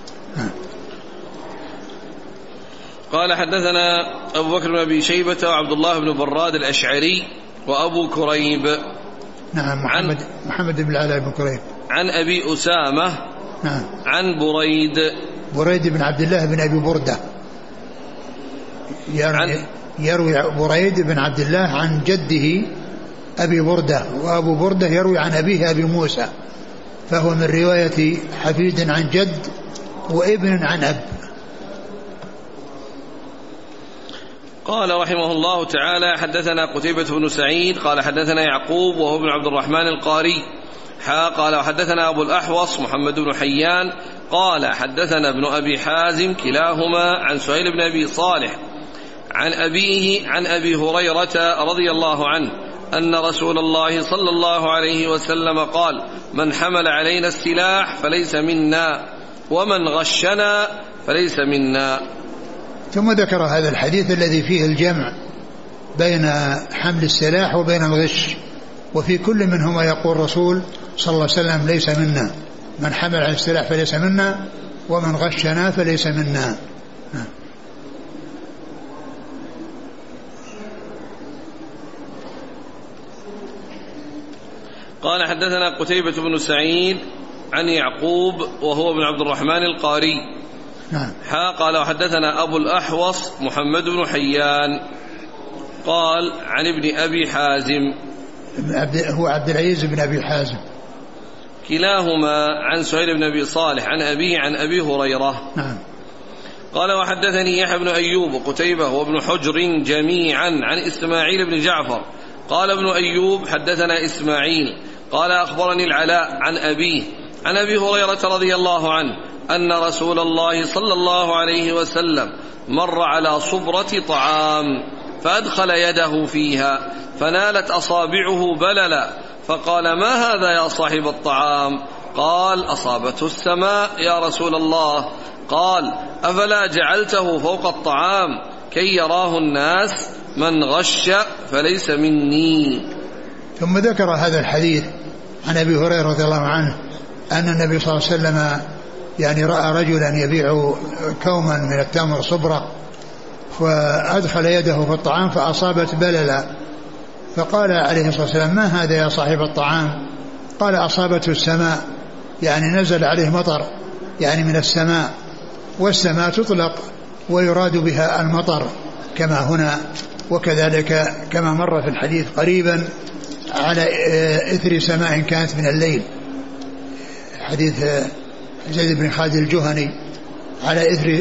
قال حدثنا أبو بكر بن أبي شيبة وعبد الله بن براد الأشعري وأبو كريب نعم. محمد عن محمد بن العلاء بن كريب. عن أبي أسامة. نعم. عن بريد بريد بن عبد الله بن أبي بردة. يروي, يروي بريد بن عبد الله عن جده أبي بردة، وأبو بردة يروي عن أبيه أبي موسى، فهو من رواية حفيد عن جد وابن عن أب. قال رحمه الله تعالى: حدثنا قتيبة بن سعيد قال حدثنا يعقوب وهو ابن عبد الرحمن القاري حا قال وحدثنا أبو الأحوص محمد بن حيان قال حدثنا ابن أبي حازم كلاهما عن سهيل بن أبي صالح عن أبيه عن أبي هريرة رضي الله عنه أن رسول الله صلى الله عليه وسلم قال: من حمل علينا السلاح فليس منا ومن غشنا فليس منا. ثم ذكر هذا الحديث الذي فيه الجمع بين حمل السلاح وبين الغش، وفي كل منهما يقول الرسول صلى الله عليه وسلم: ليس منا، من حمل على السلاح فليس منا ومن غشنا فليس منا. قال حدثنا قتيبة بن سعيد عن يعقوب وهو ابن عبد الرحمن القاري حا قال وحدثنا أبو الأحوص محمد بن حيان قال عن ابن أبي حازم هو عبد العزيز بن أبي حازم كلاهما عن سهيل بن أبي صالح عن أبيه عن أبي هريرة. نعم. قال وحدثني يحيى بن أيوب وقتيبة وابن حجر جميعا عن إسماعيل بن جعفر قال ابن أيوب حدثنا إسماعيل قال أخبرني العلاء عن أبيه عن أبي هريرة رضي الله عنه أن رسول الله صلى الله عليه وسلم مر على صبرة طعام فأدخل يده فيها فنالت أصابعه بللا فقال: ما هذا يا صاحب الطعام؟ قال: أصابته السماء يا رسول الله. قال: أفلا جعلته فوق الطعام كي يراه الناس؟ من غش فليس مني. ثم ذكر هذا الحديث عن أبي هريرة رضي الله عنه أن النبي صلى الله عليه وسلم يعني رأى رجلا يبيع كوما من التمر صبرة فأدخل يده في الطعام فأصابت بللا فقال عليه الصلاة والسلام: ما هذا يا صاحب الطعام؟ قال: أصابته السماء، يعني نزل عليه مطر يعني من السماء، والسماء تطلق ويراد بها المطر كما هنا، وكذلك كما مر في الحديث قريبا على إثر سماء كانت من الليل، حديث زيد بن خالد الجهني على إثر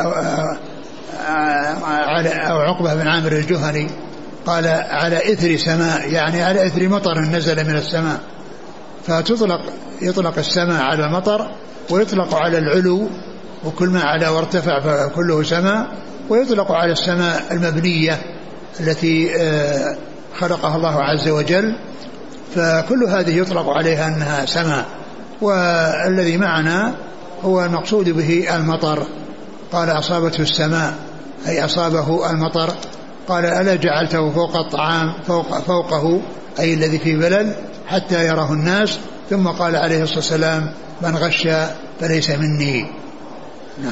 أو عقبة بن عامر الجهني قال على إثر سماء، يعني على إثر مطر نزل من السماء، فتطلق يطلق السماء على المطر ويطلق على العلو، وكل ما علا وارتفع فكله سماء، ويطلق على السماء المبنية التي خلقها الله عز وجل، فكل هذه يطلق عليها أنها سماء. والذي معنا هو المقصود به المطر. قال: أصابته السماء أي أصابه المطر. قال: ألا جعلته فوق الطعام فوق فوقه أي الذي في بلل حتى يراه الناس؟ ثم قال عليه الصلاة والسلام: من غش فليس مني. نعم.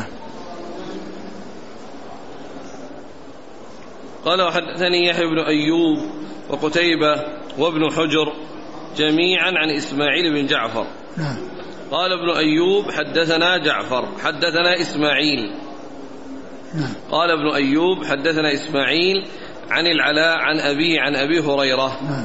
قال وحدثني يحيى بن أيوب وقتيبة وابن حجر جميعا عن إسماعيل بن جعفر. نعم. قال ابن أيوب حدثنا جعفر حدثنا إسماعيل. نعم. قال ابن أيوب حدثنا إسماعيل عن العلاء عن أبي عن أبي هريرة. نعم.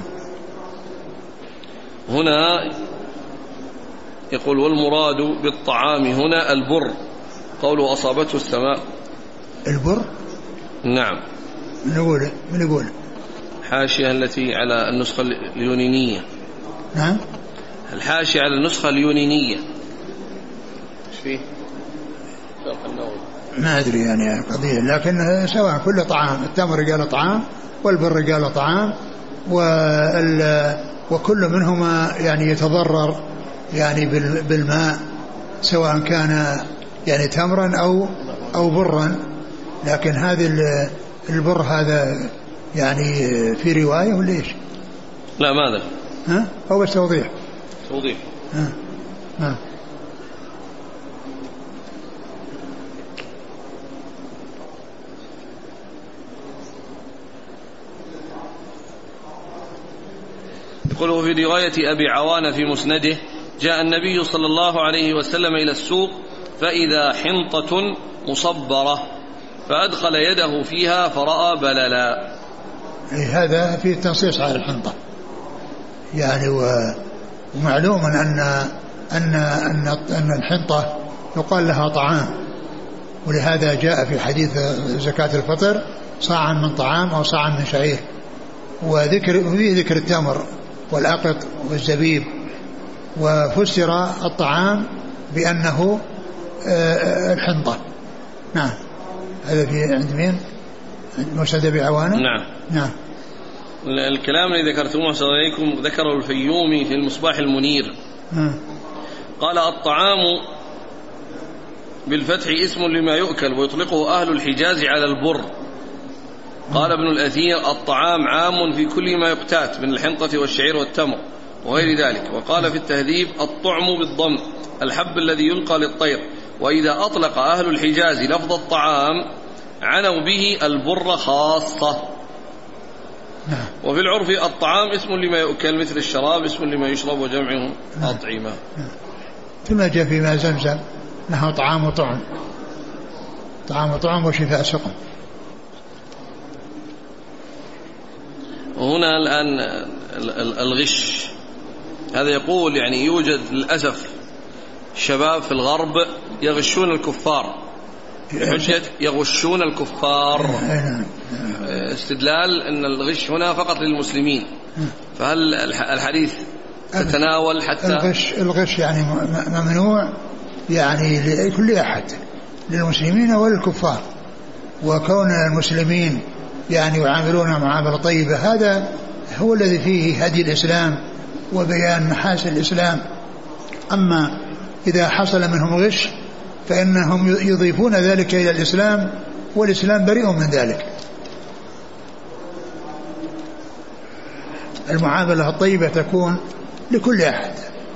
هنا يقول: والمراد بالطعام هنا البر، قوله أصابته السماء. البر؟ نعم. من يقول من يقول الحاشية التي على النسخة اليونانية. نعم. الحاشية على النسخة اليونانية ايش فيه؟ فرق النوم ما أدري يعني قضية، لكن سواء كل طعام، التمر قال طعام والبر قال طعام، وكل منهما يعني يتضرر يعني بالماء سواء كان يعني تمرا أو أو برا، لكن هذه البر هذا يعني في رواية ولا إيش؟ لا ماذا؟ ها؟ هو بس توضيح. توضيح. ها. ها. يقوله في رواية أبي عوانة في مسنده: جاء النبي صلى الله عليه وسلم إلى السوق فإذا حنطة مصبرة فأدخل يده فيها فرأى بللا. هذا فيه تنصيص على الحنطة يعني، ومعلوم أن أن أن أن الحنطة يقال لها طعام، ولهذا جاء في حديث زكاة الفطر صاعا من طعام أو صاعا من شعير، وذكر فيه ذكر التمر والأقط والزبيب، وفسر الطعام بأنه الحنطة. نعم. هذا في عند مين؟ مسند أبي عوانة. نعم. نعم. الكلام الذي ذكرتموه أحسن إليكم ذكره الفيومي في المصباح المنير. م. قال: الطعام بالفتح اسم لما يؤكل ويطلقه أهل الحجاز على البر. قال ابن الأثير: الطعام عام في كل ما يقتات من الحنطة والشعير والتمر وغير ذلك. وقال في التهذيب: الطعم بالضم الحب الذي يلقى للطير. وإذا أطلق أهل الحجاز لفظ الطعام عنوا به البر خاصة. وفي العرف الطعام اسم لما يؤكل مثل الشراب اسم لما يشرب وجمعه أطعمة. ثم جاء فيما زمزم نحو طعام وطعم، طعام وطعم وشفاء سقم. وهنا الآن الغش هذا يقول يعني يوجد للأسف شباب في الغرب يغشون الكفار بحجة يغشون الكفار، استدلال أن الغش هنا فقط للمسلمين. فهل الحديث تتناول حتى الغش الغش يعني ممنوع يعني لكل أحد، للمسلمين وللكفار، وكون المسلمين يعني يعاملون معاملة طيبة هذا هو الذي فيه هدي الإسلام وبيان محاسن الإسلام. أما إذا حصل منهم غش فإنهم يضيفون ذلك إلى الإسلام، والإسلام بريء من ذلك. المعاملة الطيبة تكون لكل أحد.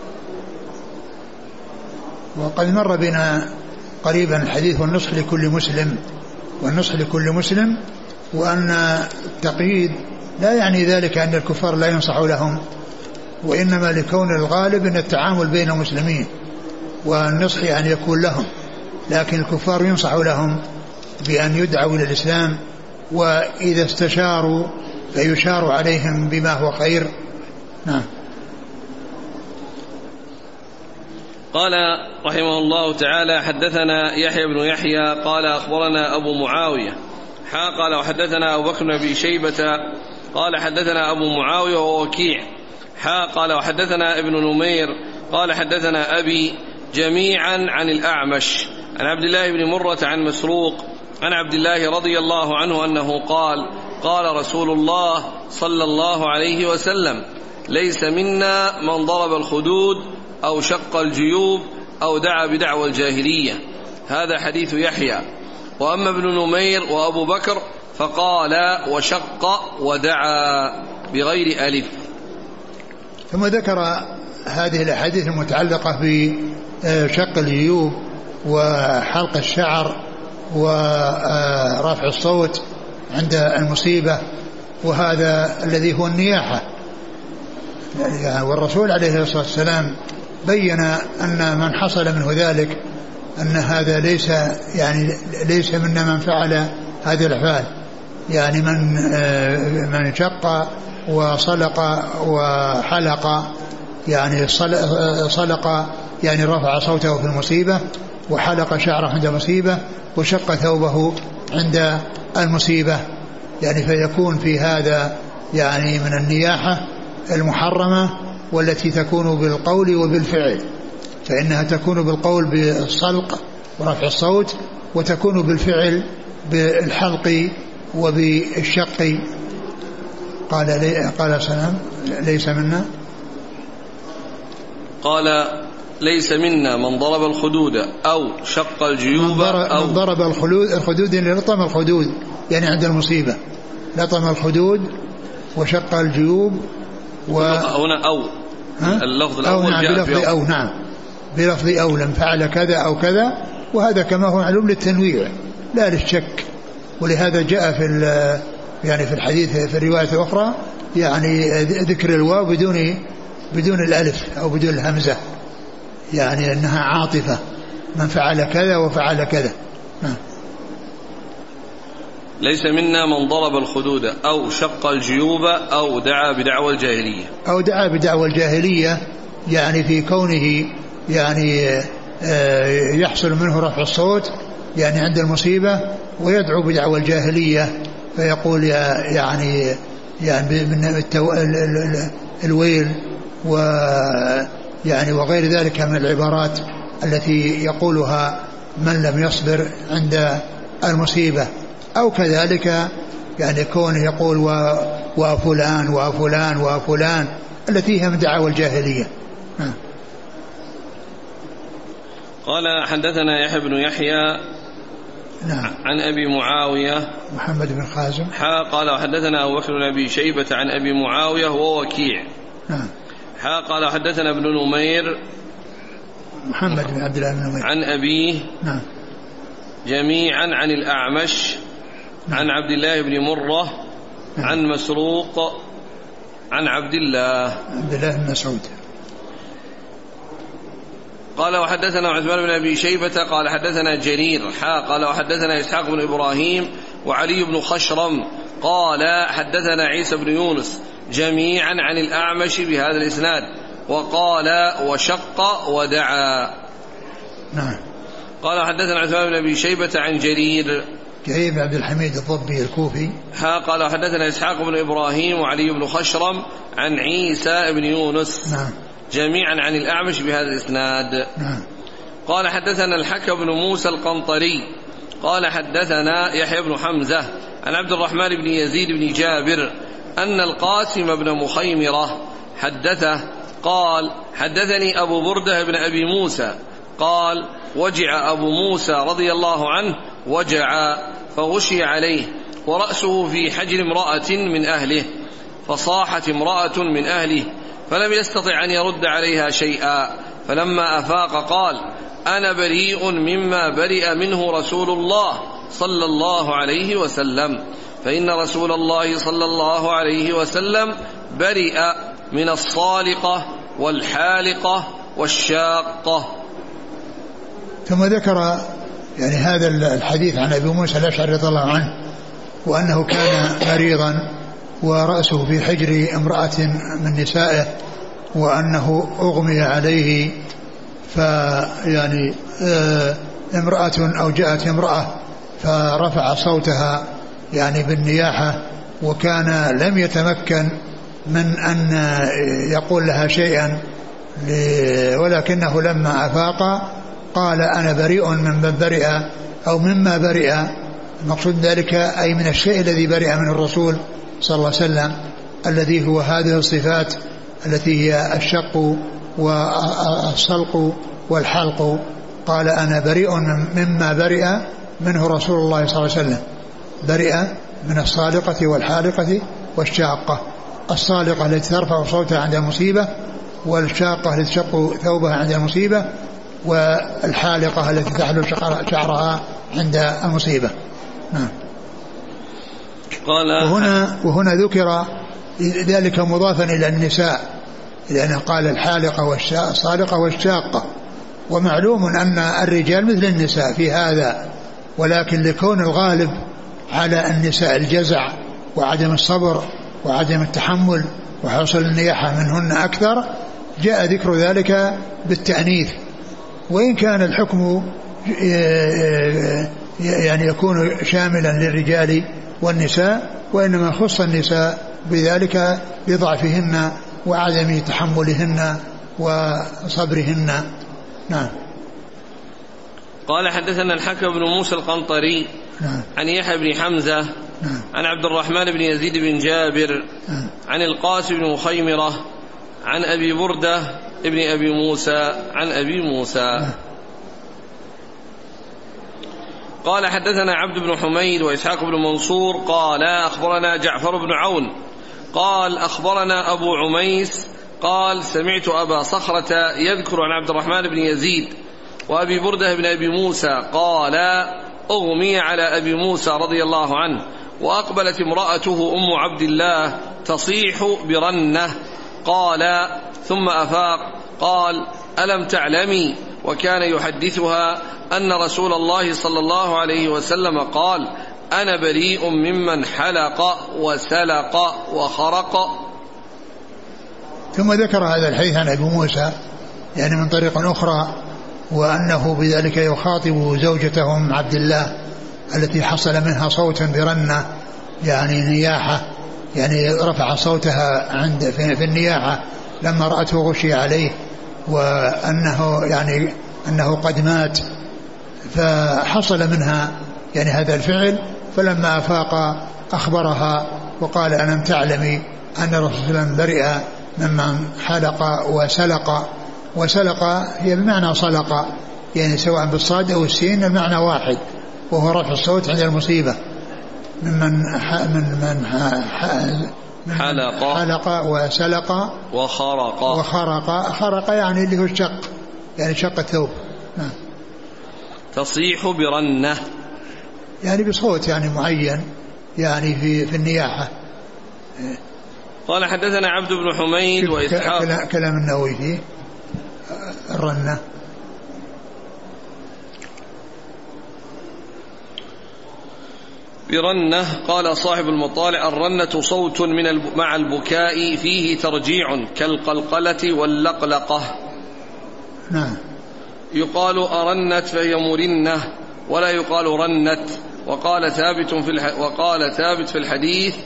وقد مر بنا قريبا الحديث والنصح لكل مسلم، والنصح لكل مسلم، وأن التقييد لا يعني ذلك أن الكفار لا ينصح لهم، وإنما لكون الغالب أن التعامل بين المسلمين والنصح يعني يكون لهم، لكن الكفار ينصح لهم بأن يدعوا إلى الإسلام، وإذا استشاروا فيشار عليهم بما هو خير. نعم. قال رحمه الله تعالى: حدثنا يحيى بن يحيى قال أخبرنا أبو معاوية حا قال وحدثنا أبو بكر بن أبي شيبة قال حدثنا أبو معاوية ووكيع حا قال وحدثنا ابن نمير قال حدثنا أبي جميعا عن الأعمش عن عبد الله بن مرة عن مسروق عن عبد الله رضي الله عنه أنه قال: قال رسول الله صلى الله عليه وسلم: ليس منا من ضرب الخدود أو شق الجيوب أو دعا بدعوى الجاهلية. هذا حديث يحيى. وأما ابن نمير وأبو بكر فقال وشق ودعا بغير ألف. ثم ذكر هذه الأحاديث المتعلقة بشق الجيوب وحلق الشعر ورفع الصوت عند المصيبة، وهذا الذي هو النياحة. والرسول عليه الصلاة والسلام بين أن من حصل منه ذلك أن هذا ليس يعني ليس منا من فعل هذه الأفعال، يعني من من شق وصلق وحلق يعني صلق يعني رفع صوته في المصيبة، وحلق شعره عند المصيبة، وشق ثوبه عند المصيبة، يعني فيكون في هذا يعني من النياحة المحرمة والتي تكون بالقول وبالفعل، فإنها تكون بالقول بالصلق ورفع الصوت، وتكون بالفعل بالحلق وبالشق. قال لي قال سلام ليس منا قال ليس منا من ضرب الخدود أو شق الجيوب من ضرب, أو من ضرب الخدود الخدود يعني لطم الخدود يعني عند المصيبة، لطم الخدود وشق الجيوب و... هنا أو اللفظ الأول أو نعم جاء بلفظ أو نعم بلفظ أو لم فعل كذا أو كذا، وهذا كما هو معلوم للتنويع لا للشك. ولهذا جاء في يعني في الحديث في الرواية الأخرى يعني ذكر الواو بدون بدون الألف أو بدون الهمزة، يعني أنها عاطفة، من فعل كذا وفعل كذا. ليس منا من ضرب الخدود أو شق الجيوب أو دعا بدعوى الجاهلية أو دعا بدعوى الجاهلية، يعني في كونه يعني يحصل منه رفع الصوت يعني عند المصيبة، ويدعو بدعوى الجاهلية فيقول يعني يعني من الويل ويعني وغير ذلك من العبارات التي يقولها من لم يصبر عند المصيبة. أو كذلك يعني كونه يقول وفلان وفلان وفلان التي هي من دعوى الجاهلية. قال حدثنا يحيى بن يحيى نعم عن أبي معاوية محمد بن خازم حا قال حدثنا أبو بكر بن أبي شيبة عن أبي معاوية ووكيع نعم حا قال حدثنا ابن نمير محمد بن عبد الله بن نمير عن أبيه نعم جميعا عن الأعمش نعم عن عبد الله بن مرة نعم عن مسروق عن عبد الله عبد الله بن مسعود. قال وحدثنا عثمان بن أبي شيبة قال حدثنا جرير حا قال وحدثنا إسحاق بن إبراهيم وعلي بن خشرم قال حدثنا عيسى بن يونس جميعا عن الأعمش بهذا الإسناد وقال وشق ودعا. نعم. قال حدثنا عثمان بن أبي شيبة عن جرير جرير بن عبد الحميد الضبي الكوفي ها قال حدثنا إسحاق بن إبراهيم وعلي بن خشرم عن عيسى بن يونس نعم جميعا عن الأعمش بهذا الإسناد. نعم. قال حدثنا الحكم بن موسى القنطري قال حدثنا يحيى بن حمزة عن عبد الرحمن بن يزيد بن جابر أن القاسم بن مخيمرة حدثه قال حدثني أبو بردة بن أبي موسى قال وجع أبو موسى رضي الله عنه وجع فغشي عليه ورأسه في حجر امرأة من أهله فصاحت امرأة من أهله فلم يستطع أن يرد عليها شيئا، فلما أفاق قال أنا بريء مما برئ منه رسول الله صلى الله عليه وسلم، فإن رسول الله صلى الله عليه وسلم برئ من الصالقة والحالقة والشاقة. ثم ذكر يعني هذا الحديث عن أبي موسى الأشعري رضي الله عنه وأنه كان مريضا ورأسه في حجر امرأة من نسائه وأنه أغمي عليه، فيعني امرأة أو جاءت امرأة فرفع صوتها يعني بالنياحة، وكان لم يتمكن من أن يقول لها شيئا ولكنه لما أفاق قال أنا بريء من برئ أو مما برئ، المقصود ذلك أي من الشيء الذي برئ من الرسول صلى الله عليه وسلم الذي هو هذه الصفات التي هي الشق والصلق والحلق. قال أنا بريء مما برئ منه رسول الله صلى الله عليه وسلم، برئ من الصالقة والحالقة والشاقة، الصالقة التي ترفع صوتها عند المصيبة، والشاقة التي تشق ثوبها عند المصيبة، والحالقة التي تحلو شعرها عند المصيبة. نعم. قال وهنا, وهنا ذكر ذلك مضافا إلى النساء لأنه قال الحالقة والصالقة والشاقة، ومعلوم أن الرجال مثل النساء في هذا، ولكن لكون الغالب على النساء الجزع وعدم الصبر وعدم التحمل وحصل النياحة منهن أكثر جاء ذكر ذلك بالتأنيث، وإن كان الحكم يعني يكون شاملا للرجال والنساء، وإنما خص النساء بذلك لضعفهن وعدم تحملهن وصبرهن. نعم. قال حدثنا الحكم بن موسى القنطري نعم. عن يحيى بن حمزة نعم. عن عبد الرحمن بن يزيد بن جابر نعم. عن القاسم بن مخيمرة عن أبي بردة ابن أبي موسى عن أبي موسى. نعم. قال حدثنا عبد بن حميد وإسحاق بن منصور قال أخبرنا جعفر بن عون قال أخبرنا أبو عميس قال سمعت أبا صخرة يذكر عن عبد الرحمن بن يزيد وأبي بردة بن أبي موسى قال أغمي على أبي موسى رضي الله عنه وأقبلت امرأته أم عبد الله تصيح برنة. قال ثم أفاق قال ألم تعلمي؟ وكان يحدثها أن رسول الله صلى الله عليه وسلم قال أنا بريء ممن حلق وسلق وخرق. ثم ذكر هذا الحديث عن أبي موسى يعني من طريق أخرى، وأنه بذلك يخاطب زوجته أم عبد الله التي حصل منها صوت برنة يعني نياحة، يعني رفع صوتها عند في النياحة لما رأته غشي عليه وأنه يعني أنه قد مات، فحصل منها يعني هذا الفعل. فلما أفاق أخبرها وقال ألم تعلمي أن الرسول صلى الله عليه وسلم برئ ممن حلق وسلق. وسلق هي بمعنى صلق، يعني سواء بالصاد أو السين المعنى واحد، وهو رفع الصوت عند المصيبة. ممن من من حلق حلق وسلق وخرق. وخرق خرق يعني اللي هو الشق، يعني شق الثوب. نعم. تصيح برنة يعني بصوت يعني معين يعني في في النياحة. قال حدثنا عبد بن حميد وإسحاق. كلام النووي فيه الرنة. برنة قال صاحب المطالع الرنة صوت من الب... مع البكاء فيه ترجيع كالقلقلة واللقلقة. نعم. يقال أرنت فهي مرنة ولا يقال رنت. وقال ثابت في الح... وقال ثابت في الحديث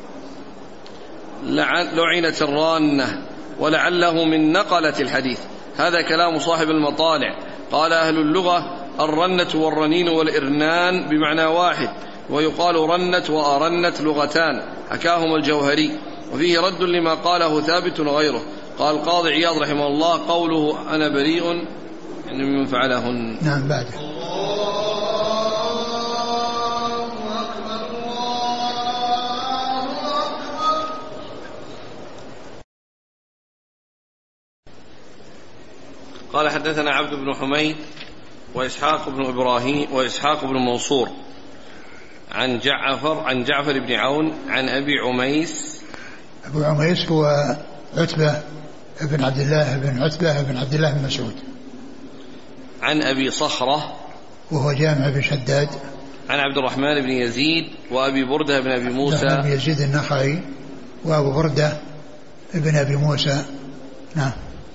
لعنت الرانة ولعله من نقلة الحديث. هذا كلام صاحب المطالع. قال أهل اللغة الرنة والرنين والإرنان بمعنى واحد، ويقال رنت وأرنت لغتان، حكاهما الجوهري، وفيه رد لما قاله ثابت وغيره. قال القاضي عياض رحمه الله قوله أنا بريء يعني ممن فعلهن. نعم. بعد قال حدثنا عبد بن حميد وإسحاق بن إبراهيم وإسحاق بن منصور عن جعفر عن جعفر بن عون عن أبي عميس. أبو عميس هو عتبة بن عبد الله بن عتبة بن عبد الله بن مسعود. عن أبي صخرة وهو جامع بن شداد. عن عبد الرحمن بن يزيد وأبي بردة بن أبي موسى بن يزيد النخعي وأبو بردة بن أبي موسى. نعم.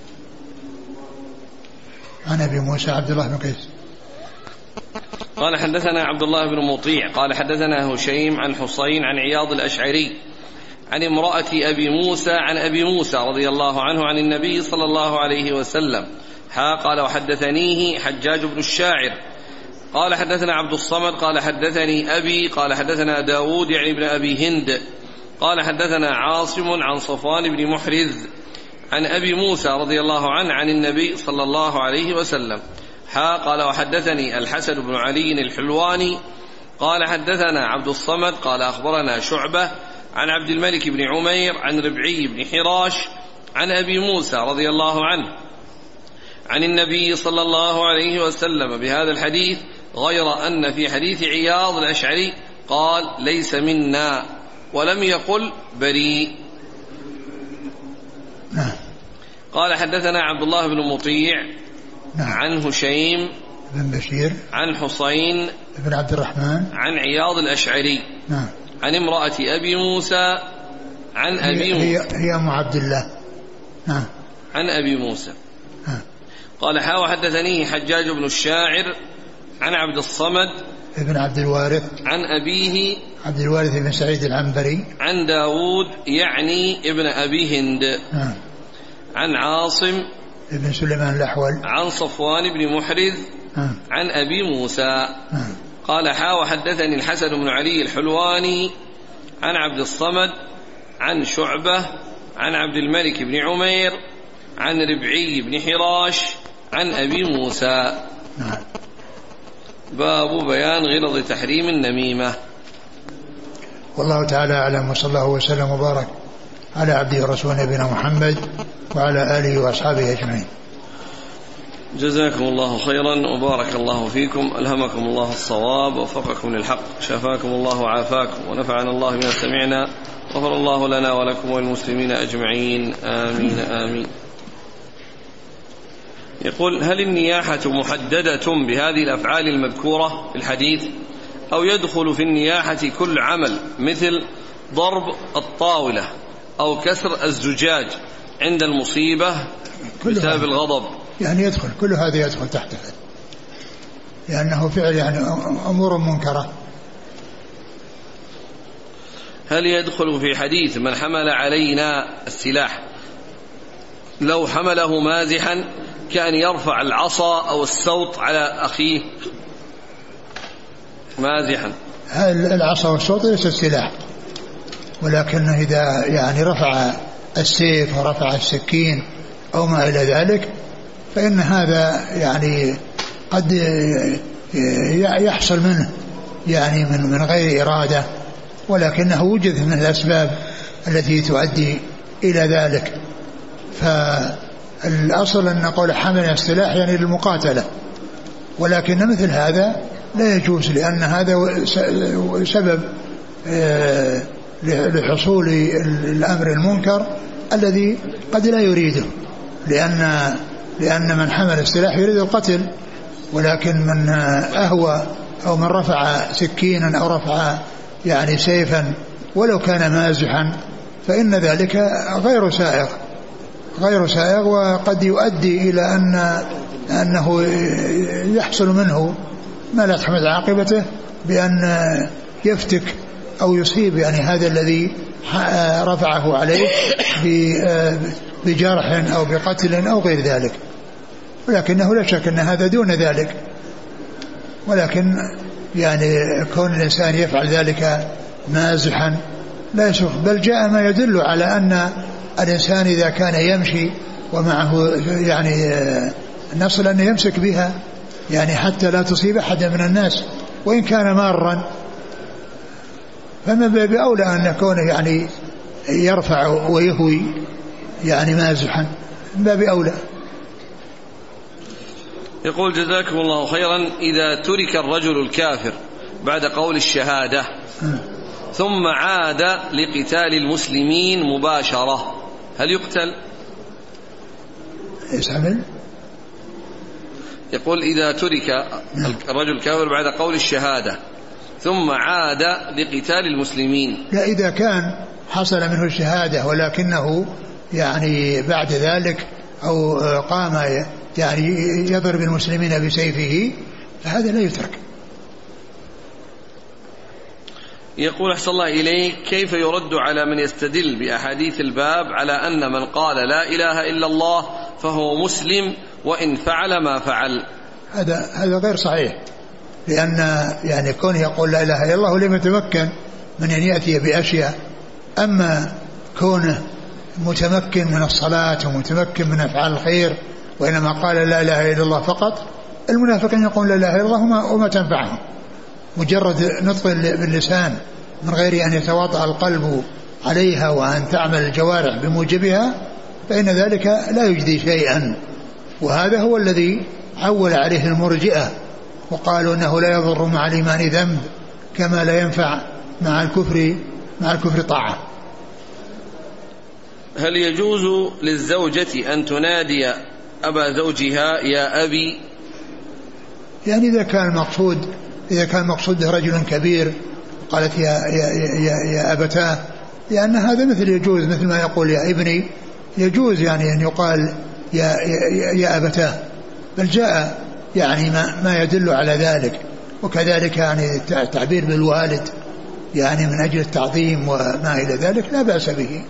عن أبي موسى عبد الله بن قيس. قال حدثنا عبد الله بن مطيع قال حدثنا هشيم عن حسين عن عياض الأشعري عن امرأة أبي موسى عن أبي موسى رضي الله عنه عن النبي صلى الله عليه وسلم ها قال وحدثنيه حجاج بن الشاعر قال حدثنا عبد الصمد قال حدثني أبي قال حدثنا داود يعني ابن أبي هند قال حدثنا عاصم عن صفوان بن محرز عن أبي موسى رضي الله عنه عن النبي صلى الله عليه وسلم ها قال وحدثني الحسن بن علي الحلواني قال حدثنا عبد الصمد قال أخبرنا شعبة عن عبد الملك بن عمير عن ربعي بن حراش عن أبي موسى رضي الله عنه عن النبي صلى الله عليه وسلم بهذا الحديث غير أن في حديث عياض الأشعري قال ليس منا ولم يقل بريء. قال حدثنا عبد الله بن مطيع عن هشيم بن بشير عن حسين بن عبد الرحمن عن عياض الأشعري نعم. عن امرأة أبي موسى عن أبي هي, موسى هي أم عبد الله نعم. عن أبي موسى نعم. قال حا حدثني حجاج بن الشاعر عن عبد الصمد ابن عبد الوارث عن أبيه عبد الوارث بن سعيد العنبري عن داود يعني ابن أبي هند نعم. عن عاصم ابن سليمان الأحول عن صفوان بن محرز نعم. عن أبي موسى نعم. قال حا وحدثني الحسن بن علي الحلواني عن عبد الصمد عن شعبة عن عبد الملك بن عمير عن ربعي بن حراش عن أبي موسى. نعم. باب بيان غلظ تحريم النميمة. والله تعالى أعلم وصلى الله وسلم وبارك على عبده ورسوله نبينا محمد وعلى آله وأصحابه أجمعين. جزاكم الله خيرا وبارك الله فيكم، ألهمكم الله الصواب ووفقكم للحق، شفاكم الله وعافاكم، ونفعنا الله بما سمعنا، غفر الله لنا ولكم وللمسلمين أجمعين، آمين آمين. يقول: هل النياحة محددة بهذه الأفعال المذكورة في الحديث، أو يدخل في النياحة كل عمل مثل ضرب الطاولة أو كسر الزجاج عند المصيبة بسبب الغضب؟ يعني يدخل كل هذا، يدخل تحت هذا، لأنه فعل يعني أمور منكرة. هل يدخل في حديث من حمل علينا السلاح لو حمله مازحا كأن يرفع العصا أو السوط على أخيه مازحا؟ العصا والسوط ليس السلاح، ولكنه إذا يعني رفع السيف ورفع السكين أو ما إلى ذلك فإن هذا يعني قد يحصل منه يعني من من غير إرادة، ولكنه وجد من الأسباب التي تؤدي إلى ذلك. فالأصل أن نقول حمل السلاح يعني للمقاتلة، ولكن مثل هذا لا يجوز، لأن هذا سبب لحصول الأمر المنكر الذي قد لا يريده، لأن لأن من حمل السلاح يريد القتل، ولكن من أهوى أو من رفع سكينا أو رفع يعني سيفا ولو كان مازحا فإن ذلك غير سائغ غير سائغ وقد يؤدي إلى أن أنه يحصل منه ما لا تحمد عاقبته بأن يفتك أو يصيب يعني هذا الذي رفعه عليه بجرح أو بقتل أو غير ذلك، ولكنه لا شك أن هذا دون ذلك. ولكن يعني كون الإنسان يفعل ذلك مازحا لا يسوغ، بل جاء ما يدل على أن الإنسان إذا كان يمشي ومعه يعني نصل أن يمسك بها يعني حتى لا تصيب أحد من الناس وإن كان مارا، فما باب أولى أن يكون يعني يرفع ويهوي يعني مازحا، من باب أولى. يقول: جزاكم الله خيرا، إذا ترك الرجل الكافر بعد قول الشهادة ثم عاد لقتال المسلمين مباشرة هل يقتل؟ يسعمل؟ يقول: إذا ترك الرجل الكافر بعد قول الشهادة ثم عاد لقتال المسلمين، لا، إذا كان حصل منه الشهادة ولكنه يعني بعد ذلك أو قام يعني يضرب المسلمين بسيفه فهذا لا يترك. يقول: أحسن الله إليك، كيف يرد على من يستدل بأحاديث الباب على أن من قال لا إله إلا الله فهو مسلم وإن فعل ما فعل؟ هذا هذا غير صحيح، لأن يعني كونه يقول لا إله إلا الله لم يتمكن من أن يأتي بأشياء، أما كونه متمكن من الصلاة ومتمكن من أفعال الخير وإنما قال لا إله إلا الله فقط، المنافقين يقول لا إله إلا الله وما, وما تنفعهم، مجرد نطق باللسان من غير أن يتواطأ القلب عليها وأن تعمل الجوارح بموجبها فإن ذلك لا يجدي شيئا. وهذا هو الذي عول عليه المرجئة وقالوا أنه لا يضر مع الإيمان ذنب كما لا ينفع مع الكفر مع الكفر طاعة. هل يجوز للزوجة أن تنادي أبا زوجها يا أبي؟ يعني إذا كان المقصود إذا كان مقصوده رجل كبير قالت يا, يا, يا, يا أبتاه، لأن هذا مثل يجوز مثل ما يقول يا ابني، يجوز يعني أن يقال يا, يا, يا أبتاه، بل جاء يعني ما, ما يدل على ذلك. وكذلك يعني التعبير بالوالد يعني من أجل التعظيم وما إلى ذلك لا بأس به.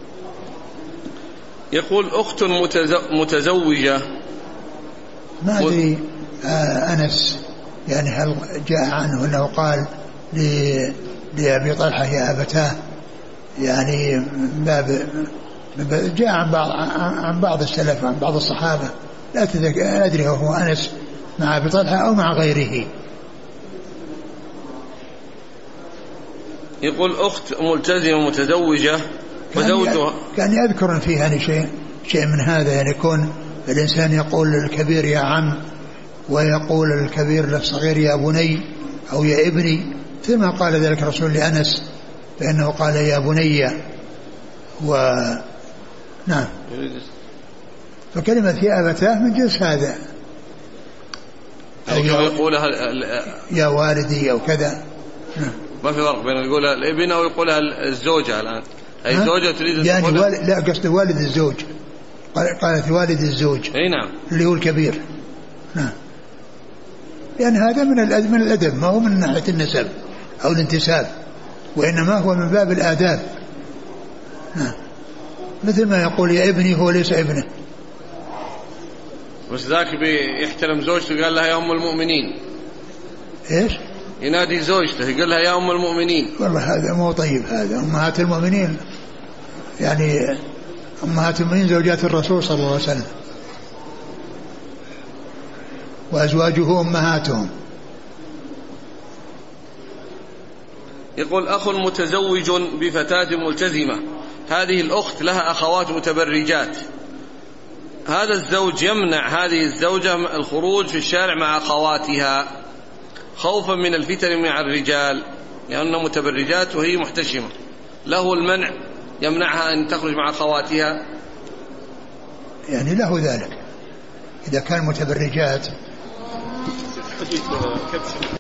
يقول: أخت متزوجة، ما أدري آه أنس يعني هل جاء عنه أنه قال لأبي طلحة يا أبتاه، يعني باب جاء عن بعض عن بعض السلف عن بعض الصحابة، لا أدري هو أنس مع أبي طلحة أو مع غيره. يقول: أخت ملتزمة متزوجة وزوجها كان يذكر فيها يعني شيء شيء من هذا، يعني يكون الإنسان يقول للكبير يا عم، ويقول الكبير للصغير يا بني أو يا ابني، ثم قال ذلك الرسول لأنس فإنه قال يا بني. و نعم. فكلمة يا أبتاه من جنس هذا، أو يقولها يا والدي أو كذا. نعم. ما في فرق بين يقولها الابن أو يقولها الزوجة الآن، أي زوجة تريد يعني والد، لا قصد والد الزوج، قالت والد الزوج. أي نعم. اللي هو الكبير. نعم. لأن هذا من الأدب، من الأدب، ما هو من ناحية النسب أو الانتساب، وإنما هو من باب الآداب. نعم. مثل ما يقول يا ابني هو ليس ابنه. بس ذاك بيحترم زوجته قال لها يا أم المؤمنين. إيش؟ ينادي زوجته يقول لها يا أم المؤمنين. والله هذا مو طيب، هذا أمهات المؤمنين، يعني أمهات المؤمنين زوجات الرسول صلى الله عليه وسلم، وأزواجه أمهاتهم. يقول أخ متزوج بفتاة ملتزمة، هذه الأخت لها أخوات متبرجات، هذا الزوج يمنع هذه الزوجة الخروج في الشارع مع أخواتها خوفا من الفتن مع الرجال لأنها متبرجات وهي محتشمة، له المنع يمنعها أن تخرج مع أخواتها؟ يعني له ذلك إذا كان متبرجات.